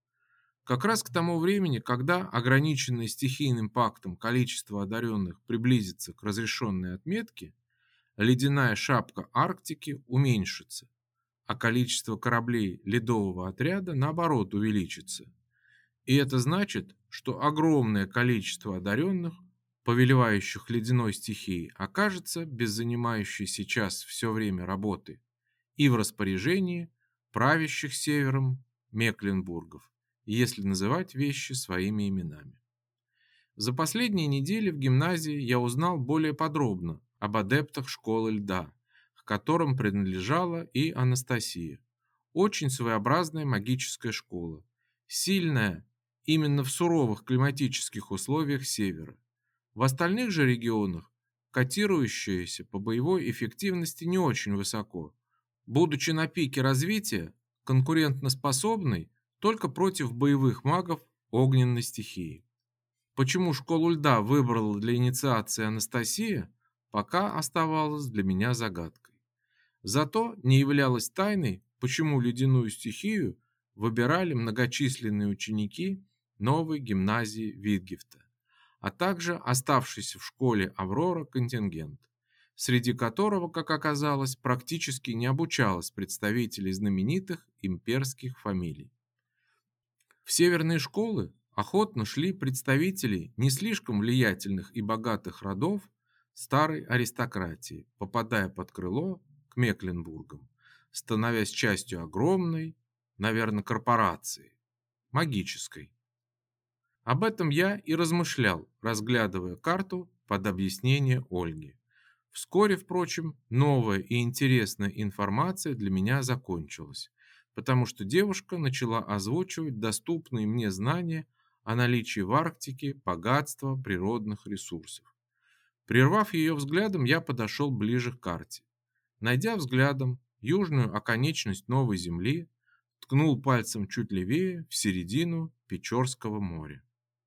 Как раз к тому времени, когда ограниченное стихийным пактом количество одаренных приблизится к разрешенной отметке, ледяная шапка Арктики уменьшится, а количество кораблей ледового отряда, наоборот, увеличится. И это значит, что огромное количество одаренных, повелевающих ледяной стихией, окажется без занимающей сейчас все время работы и в распоряжении правящих севером Мекленбургов, если называть вещи своими именами. За последние недели в гимназии я узнал более подробно об адептах школы льда, к которым принадлежала и Анастасия. Очень своеобразная магическая школа, сильная именно в суровых климатических условиях севера. В остальных же регионах котирующаяся по боевой эффективности не очень высоко, будучи на пике развития конкурентоспособной только против боевых магов огненной стихии. Почему школу льда выбрала для инициации Анастасия, пока оставалось для меня загадкой. Зато не являлось тайной, почему ледяную стихию выбирали многочисленные ученики новой гимназии Витгефта, а также оставшийся в школе Аврора контингент, среди которого, как оказалось, практически не обучалось представителей знаменитых имперских фамилий. В северные школы охотно шли представители не слишком влиятельных и богатых родов старой аристократии, попадая под крыло к Мекленбургам, становясь частью огромной, наверное, корпорации, магической. Об этом я и размышлял, разглядывая карту под объяснение Ольги. Вскоре, впрочем, новая и интересная информация для меня закончилась, потому что девушка начала озвучивать доступные мне знания о наличии в Арктике богатства природных ресурсов. Прервав ее взглядом, я подошел ближе к карте. Найдя взглядом южную оконечность Новой Земли, ткнул пальцем чуть левее в середину Печорского моря.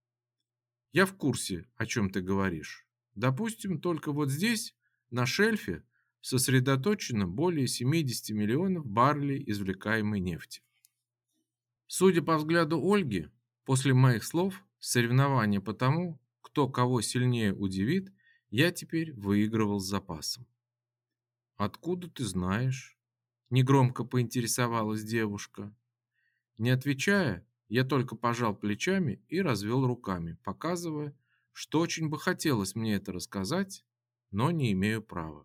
Я в курсе, о чем ты говоришь. Допустим, только вот здесь, на шельфе, сосредоточено более 70 миллионов баррелей извлекаемой нефти. Судя по взгляду Ольги, после моих слов, соревнование по тому, кто кого сильнее удивит, я теперь выигрывал с запасом. «Откуда ты знаешь?» – негромко поинтересовалась девушка. Не отвечая, я только пожал плечами и развел руками, показывая, что очень бы хотелось мне это рассказать, но не имею права.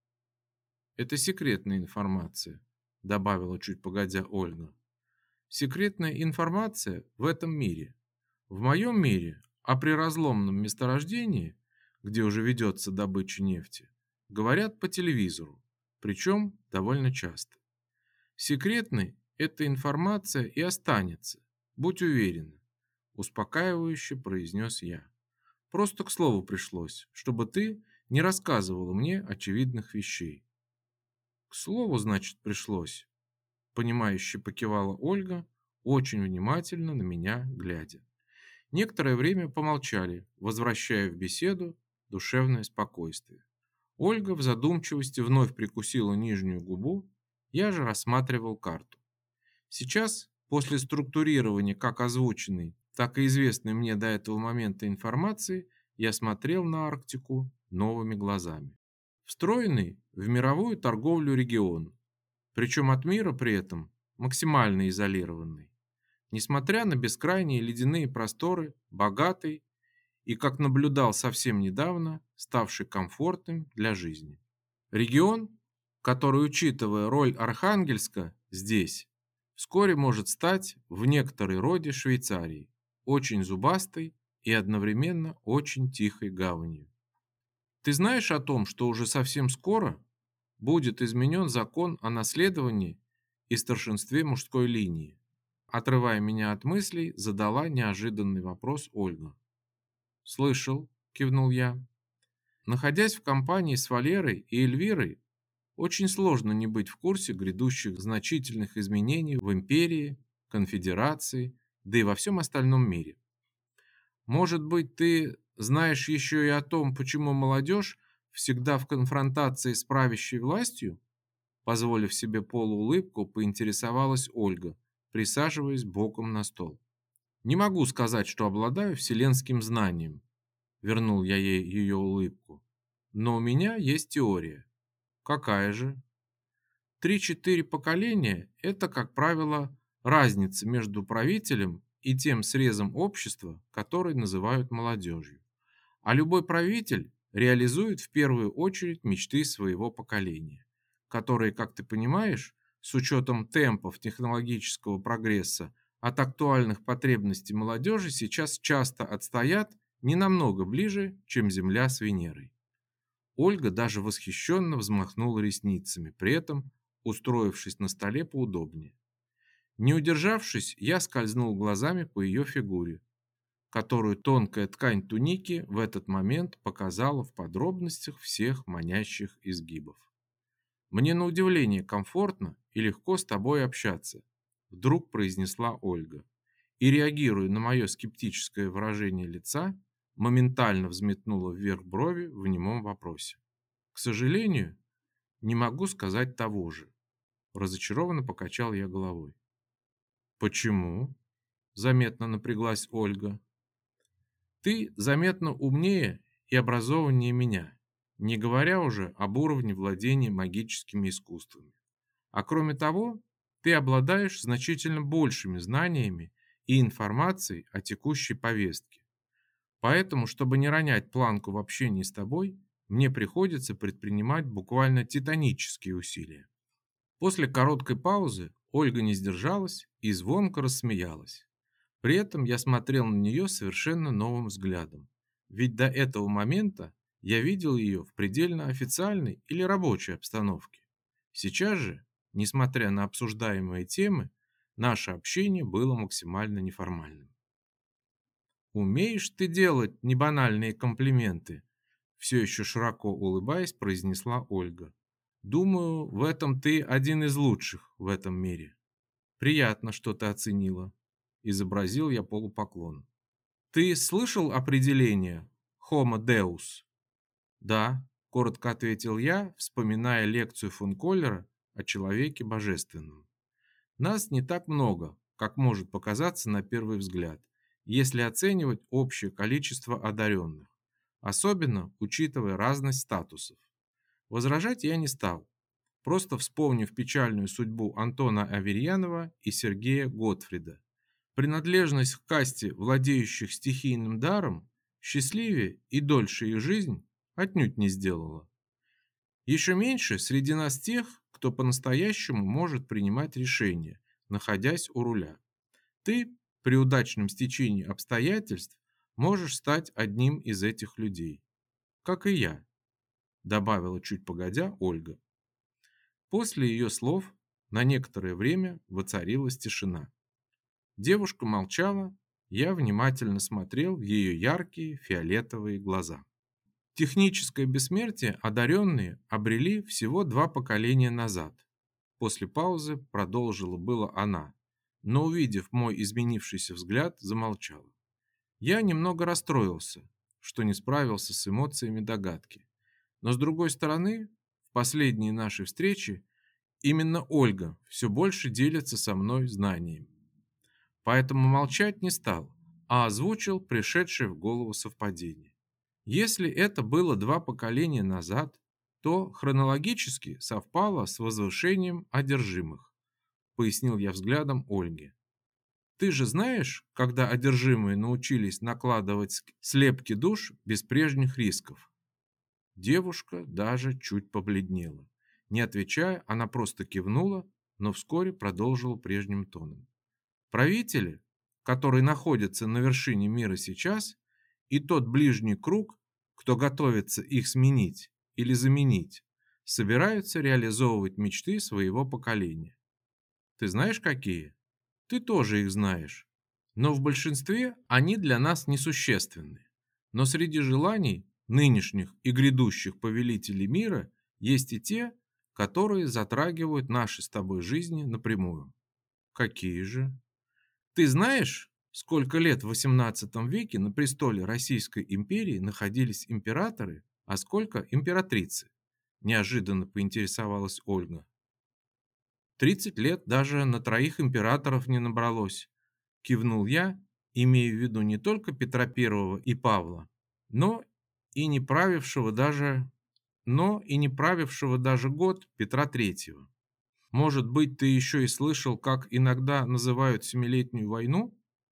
«Это секретная информация», – добавила чуть погодя Ольга. «Секретная информация в этом мире. В моем мире, а при разломном месторождении, где уже ведется добыча нефти, говорят по телевизору, причем довольно часто. Секретной эта информация и останется, будь уверена», – успокаивающе произнес я. «Просто к слову пришлось, чтобы ты не рассказывала мне очевидных вещей». «К слову, значит, пришлось», – понимающе покивала Ольга, очень внимательно на меня глядя. Некоторое время помолчали, возвращая в беседу душевное спокойствие. Ольга в задумчивости вновь прикусила нижнюю губу, я же рассматривал карту. Сейчас, после структурирования как озвученной, так и известной мне до этого момента информации, я смотрел на Арктику новыми глазами. Встроенный в мировую торговлю регион, причем от мира при этом максимально изолированный. Несмотря на бескрайние ледяные просторы, богатый и, как наблюдал совсем недавно, ставший комфортным для жизни. Регион, который, учитывая роль Архангельска здесь, вскоре может стать в некоторой роде Швейцарией, очень зубастой и одновременно очень тихой гаванью. Ты знаешь о том, что уже совсем скоро будет изменен закон о наследовании и старшинстве мужской линии? Отрывая меня от мыслей, задала неожиданный вопрос Ольга. «Слышал», – кивнул я. Находясь в компании с Валерой и Эльвирой, очень сложно не быть в курсе грядущих значительных изменений в империи, конфедерации, да и во всем остальном мире. Может быть, ты знаешь еще и о том, почему молодежь всегда в конфронтации с правящей властью? Позволив себе полуулыбку, поинтересовалась Ольга, присаживаясь боком на стол. Не могу сказать, что обладаю вселенским знанием, вернул я ей ее улыбку. Но у меня есть теория. Какая же? 3-4 поколения – это, как правило, разница между правителем и тем срезом общества, который называют молодежью. А любой правитель реализует в первую очередь мечты своего поколения, которые, как ты понимаешь, с учетом темпов технологического прогресса от актуальных потребностей молодежи сейчас часто отстоят не намного ближе, чем Земля с Венерой. Ольга даже восхищенно взмахнула ресницами, при этом устроившись на столе поудобнее. Не удержавшись, я скользнул глазами по ее фигуре, которую тонкая ткань туники в этот момент показала в подробностях всех манящих изгибов. «Мне на удивление комфортно и легко с тобой общаться», вдруг произнесла Ольга. И, реагируя на мое скептическое выражение лица, моментально взметнула вверх брови в немом вопросе. «К сожалению, не могу сказать того же», разочарованно покачал я головой. «Почему?» заметно напряглась Ольга. «Ты заметно умнее и образованнее меня, не говоря уже об уровне владения магическими искусствами. А кроме того, ты обладаешь значительно большими знаниями и информацией о текущей повестке. Поэтому, чтобы не ронять планку в общении с тобой, мне приходится предпринимать буквально титанические усилия». После короткой паузы Ольга не сдержалась и звонко рассмеялась. При этом я смотрел на нее совершенно новым взглядом. Ведь до этого момента я видел ее в предельно официальной или рабочей обстановке. Сейчас же, несмотря на обсуждаемые темы, наше общение было максимально неформальным. «Умеешь ты делать небанальные комплименты?» Все еще широко улыбаясь, произнесла Ольга. «Думаю, в этом ты один из лучших в этом мире». «Приятно, что ты оценила», – изобразил я полупоклон. «Ты слышал определение Homo Deus?» «Да», – коротко ответил я, вспоминая лекцию фон Коллера о человеке божественном. Нас не так много, как может показаться на первый взгляд, если оценивать общее количество одаренных, особенно учитывая разность статусов. Возражать я не стал, просто вспомнив печальную судьбу Антона Аверьянова и Сергея Готфрида. Принадлежность к касте владеющих стихийным даром счастливее и дольше их жизнь отнюдь не сделала. Еще меньше среди нас тех, кто по-настоящему может принимать решения, находясь у руля. Ты при удачном стечении обстоятельств можешь стать одним из этих людей, как и я, добавила чуть погодя Ольга. После ее слов на некоторое время воцарилась тишина. Девушка молчала, я внимательно смотрел в ее яркие фиолетовые глаза. Техническое бессмертие одаренные обрели всего 2 поколения назад. После паузы продолжила было она, но, увидев мой изменившийся взгляд, замолчала. Я немного расстроился, что не справился с эмоциями догадки. Но с другой стороны, в последние наши встречи именно Ольга все больше делится со мной знаниями. Поэтому молчать не стал, а озвучил пришедшее в голову совпадение. Если это было 2 поколения назад, то хронологически совпало с возвышением одержимых, пояснил я взглядом Ольге. Ты же знаешь, когда одержимые научились накладывать слепки душ без прежних рисков? Девушка даже чуть побледнела. Не отвечая, она просто кивнула, но вскоре продолжила прежним тоном. Правители, которые находятся на вершине мира сейчас, и тот ближний круг, кто готовится их сменить или заменить, собираются реализовывать мечты своего поколения. Ты знаешь, какие? Ты тоже их знаешь. Но в большинстве они для нас несущественны. Но среди желаний нынешних и грядущих повелителей мира есть и те, которые затрагивают наши с тобой жизни напрямую. Какие же? Ты знаешь, сколько лет в XVIII веке на престоле Российской империи находились императоры, а сколько императрицы? Неожиданно поинтересовалась Ольга. 30 лет даже на троих императоров не набралось, кивнул я, имея в виду не только Петра I и Павла, но и не правившего даже, год Петра III. Может быть, ты еще и слышал, как иногда называют Семилетнюю войну?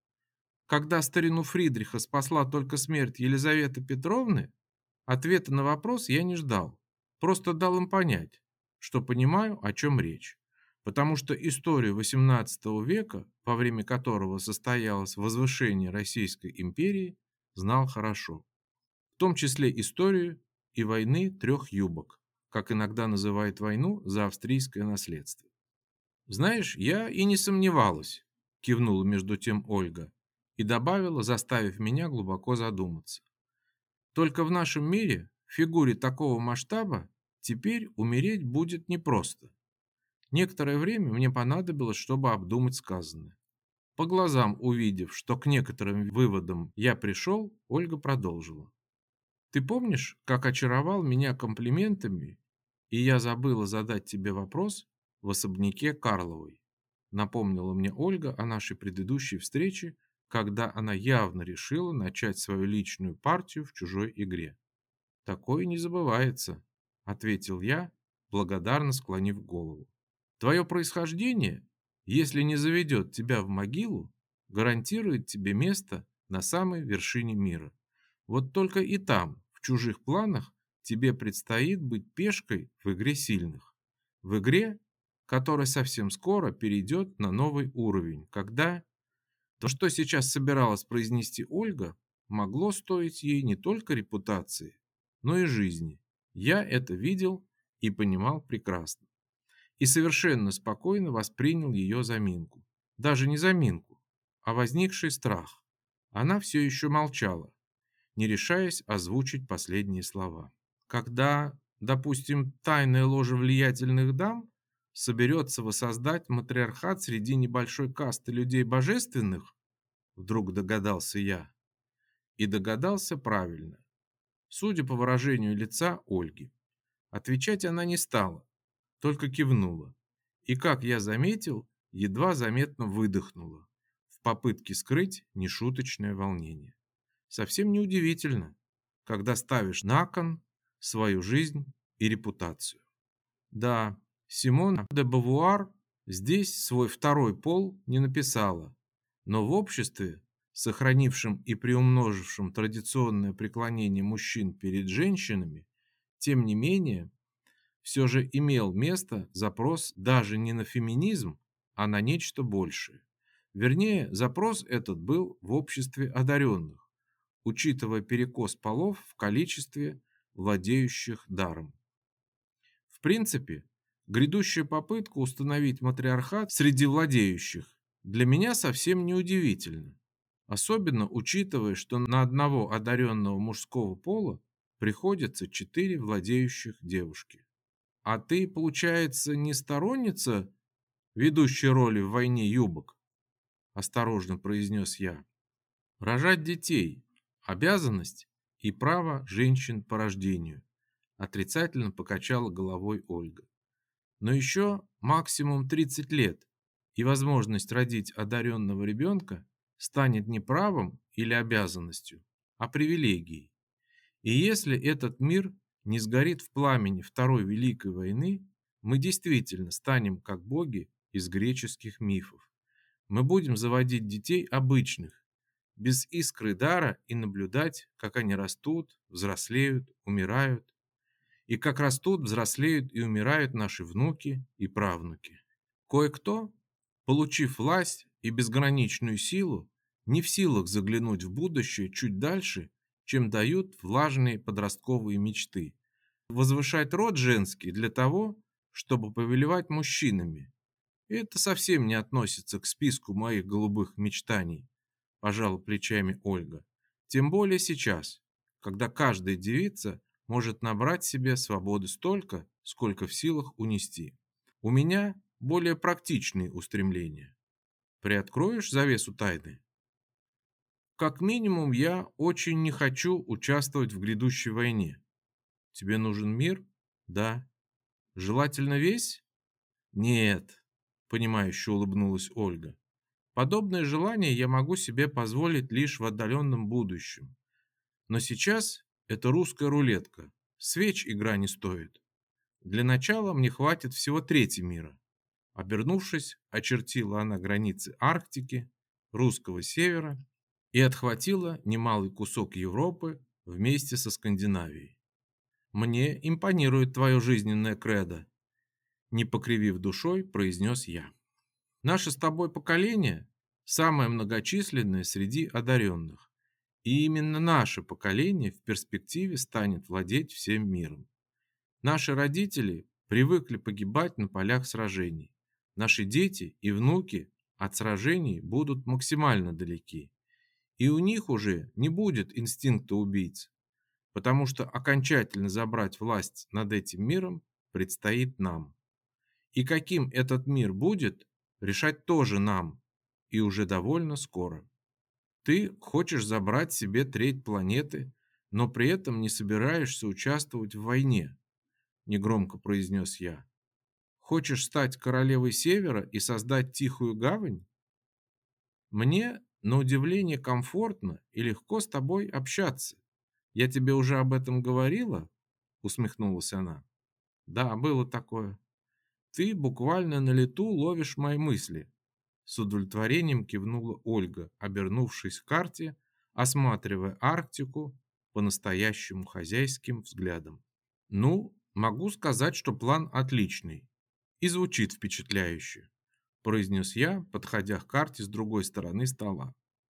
Когда старину Фридриха спасла только смерть Елизаветы Петровны, ответа на вопрос я не ждал. Просто дал им понять, что понимаю, о чем речь. Потому что историю XVIII века, во время которого состоялось возвышение Российской империи, знал хорошо. В том числе историю и войны трех юбок, как иногда называют войну за австрийское наследство. «Знаешь, я и не сомневалась», – кивнула между тем Ольга и добавила, заставив меня глубоко задуматься. «Только в нашем мире, в фигуре такого масштаба, теперь умереть будет непросто. Некоторое время мне понадобилось, чтобы обдумать сказанное. По глазам увидев, что к некоторым выводам я пришел, Ольга продолжила. Ты помнишь, как очаровал меня комплиментами, и я забыла задать тебе вопрос в особняке Карловой? Напомнила мне Ольга о нашей предыдущей встрече, когда она явно решила начать свою личную партию в чужой игре. Такое не забывается, ответил я, благодарно склонив голову. Твое происхождение, если не заведет тебя в могилу, гарантирует тебе место на самой вершине мира. Вот только и там, в чужих планах, тебе предстоит быть пешкой в игре сильных. В игре, которая совсем скоро перейдет на новый уровень, когда то, что сейчас собиралась произнести Ольга, могло стоить ей не только репутации, но и жизни. Я это видел и понимал прекрасно. И совершенно спокойно воспринял ее заминку. Даже не заминку, а возникший страх. Она все еще молчала, не решаясь озвучить последние слова. Когда, допустим, тайная ложа влиятельных дам соберется воссоздать матриархат среди небольшой касты людей божественных, вдруг догадался я. И догадался правильно, судя по выражению лица Ольги. Отвечать она не стала, только кивнула. И, как я заметил, едва заметно выдохнула в попытке скрыть нешуточное волнение. Совсем неудивительно, когда ставишь на кон свою жизнь и репутацию. Да, Симон де Бавуар здесь свой второй пол не написала, но в обществе, сохранившем и приумножившем традиционное преклонение мужчин перед женщинами, тем не менее, все же имел место запрос даже не на феминизм, а на нечто большее. Вернее, запрос этот был в обществе одаренных, учитывая перекос полов в количестве владеющих даром. В принципе, грядущая попытка установить матриархат среди владеющих для меня совсем не удивительна, особенно учитывая, что на одного одаренного мужского пола приходится 4 владеющих девушки. А ты, получается, не сторонница ведущей роли в войне юбок? Осторожно произнес я. Рожать детей – обязанность и право женщин по рождению. Отрицательно покачала головой Ольга. Но еще максимум 30 лет, и возможность родить одаренного ребенка станет не правом или обязанностью, а привилегией. И если этот мир не сгорит в пламени Второй Великой войны, мы действительно станем как боги из греческих мифов. Мы будем заводить детей обычных, без искры дара и наблюдать, как они растут, взрослеют, умирают. И как раз тут взрослеют и умирают наши внуки и правнуки. Кое-кто, получив власть и безграничную силу, не в силах заглянуть в будущее чуть дальше, чем дают влажные подростковые мечты. Возвышать род женский для того, чтобы повелевать мужчинами. И это совсем не относится к списку моих голубых мечтаний, пожала плечами Ольга. Тем более сейчас, когда каждая девица может набрать себе свободы столько, сколько в силах унести. У меня более практичные устремления. Приоткроешь завесу тайны? Как минимум, я очень не хочу участвовать в грядущей войне. Тебе нужен мир? Да. Желательно весь? Нет, понимающе улыбнулась Ольга. Подобное желание я могу себе позволить лишь в отдаленном будущем. Но сейчас это русская рулетка. Свеч игра не стоит. Для начала мне хватит всего трети мира. Обернувшись, очертила она границы Арктики, русского севера и отхватила немалый кусок Европы вместе со Скандинавией. Мне импонирует твое жизненное кредо, не покривив душой, произнес я. Наше с тобой поколение самое многочисленное среди одаренных. И именно наше поколение в перспективе станет владеть всем миром. Наши родители привыкли погибать на полях сражений. Наши дети и внуки от сражений будут максимально далеки. И у них уже не будет инстинкта убийц, потому что окончательно забрать власть над этим миром предстоит нам. И каким этот мир будет, решать тоже нам, и уже довольно скоро. Ты хочешь забрать себе треть планеты, но при этом не собираешься участвовать в войне, негромко произнес я. Хочешь стать королевой Севера и создать тихую гавань? Мне, на удивление, комфортно и легко с тобой общаться. Я тебе уже об этом говорила? Усмехнулась она. Да, было такое. Ты буквально на лету ловишь мои мысли. С удовлетворением кивнула Ольга, обернувшись к карте, осматривая Арктику по-настоящему хозяйским взглядом. Ну, могу сказать, что план отличный и звучит впечатляюще, произнес я, подходя к карте с другой стороны стола.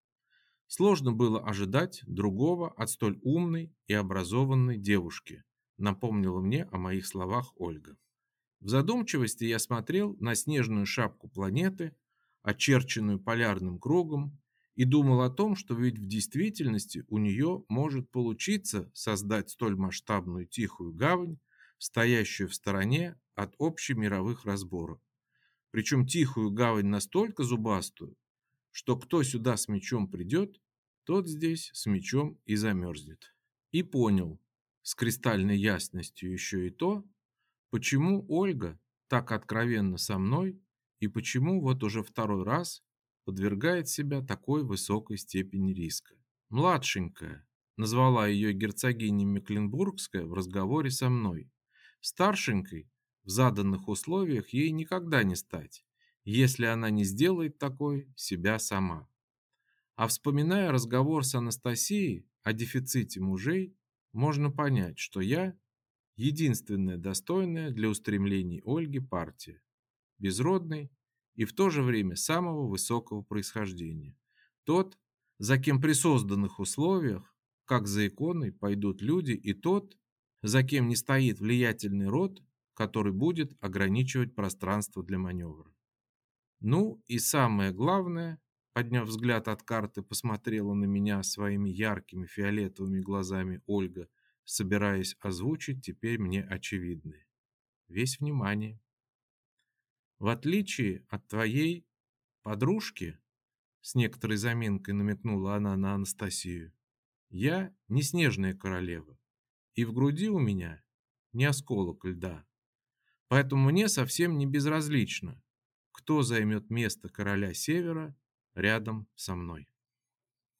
Сложно было ожидать другого от столь умной и образованной девушки, напомнила мне о моих словах Ольга. В задумчивости я смотрел на снежную шапку планеты, очерченную полярным кругом, и думал о том, что ведь в действительности у нее может получиться создать столь масштабную тихую гавань, стоящую в стороне от общемировых разборок. Причем тихую гавань настолько зубастую, что кто сюда с мечом придет, тот здесь с мечом и замерзнет. И понял с кристальной ясностью еще и то, почему Ольга так откровенна со мной и почему вот уже второй раз подвергает себя такой высокой степени риска. Младшенькая, назвала ее герцогиня Мекленбургская в разговоре со мной. Старшенькой в заданных условиях ей никогда не стать, если она не сделает такой себя сама. А вспоминая разговор с Анастасией о дефиците мужей, можно понять, что я единственная достойная для устремлений Ольги партия, безродной и в то же время самого высокого происхождения. Тот, за кем при созданных условиях, как за иконой, пойдут люди, и тот, за кем не стоит влиятельный род, который будет ограничивать пространство для маневра. Ну и самое главное, подняв взгляд от карты, посмотрела на меня своими яркими фиолетовыми глазами Ольга, собираясь озвучить теперь мне очевидное. Весь внимание. В отличие от твоей подружки, с некоторой заминкой намекнула она на Анастасию, я не снежная королева, и в груди у меня не осколок льда. Поэтому мне совсем не безразлично, кто займет место короля Севера рядом со мной.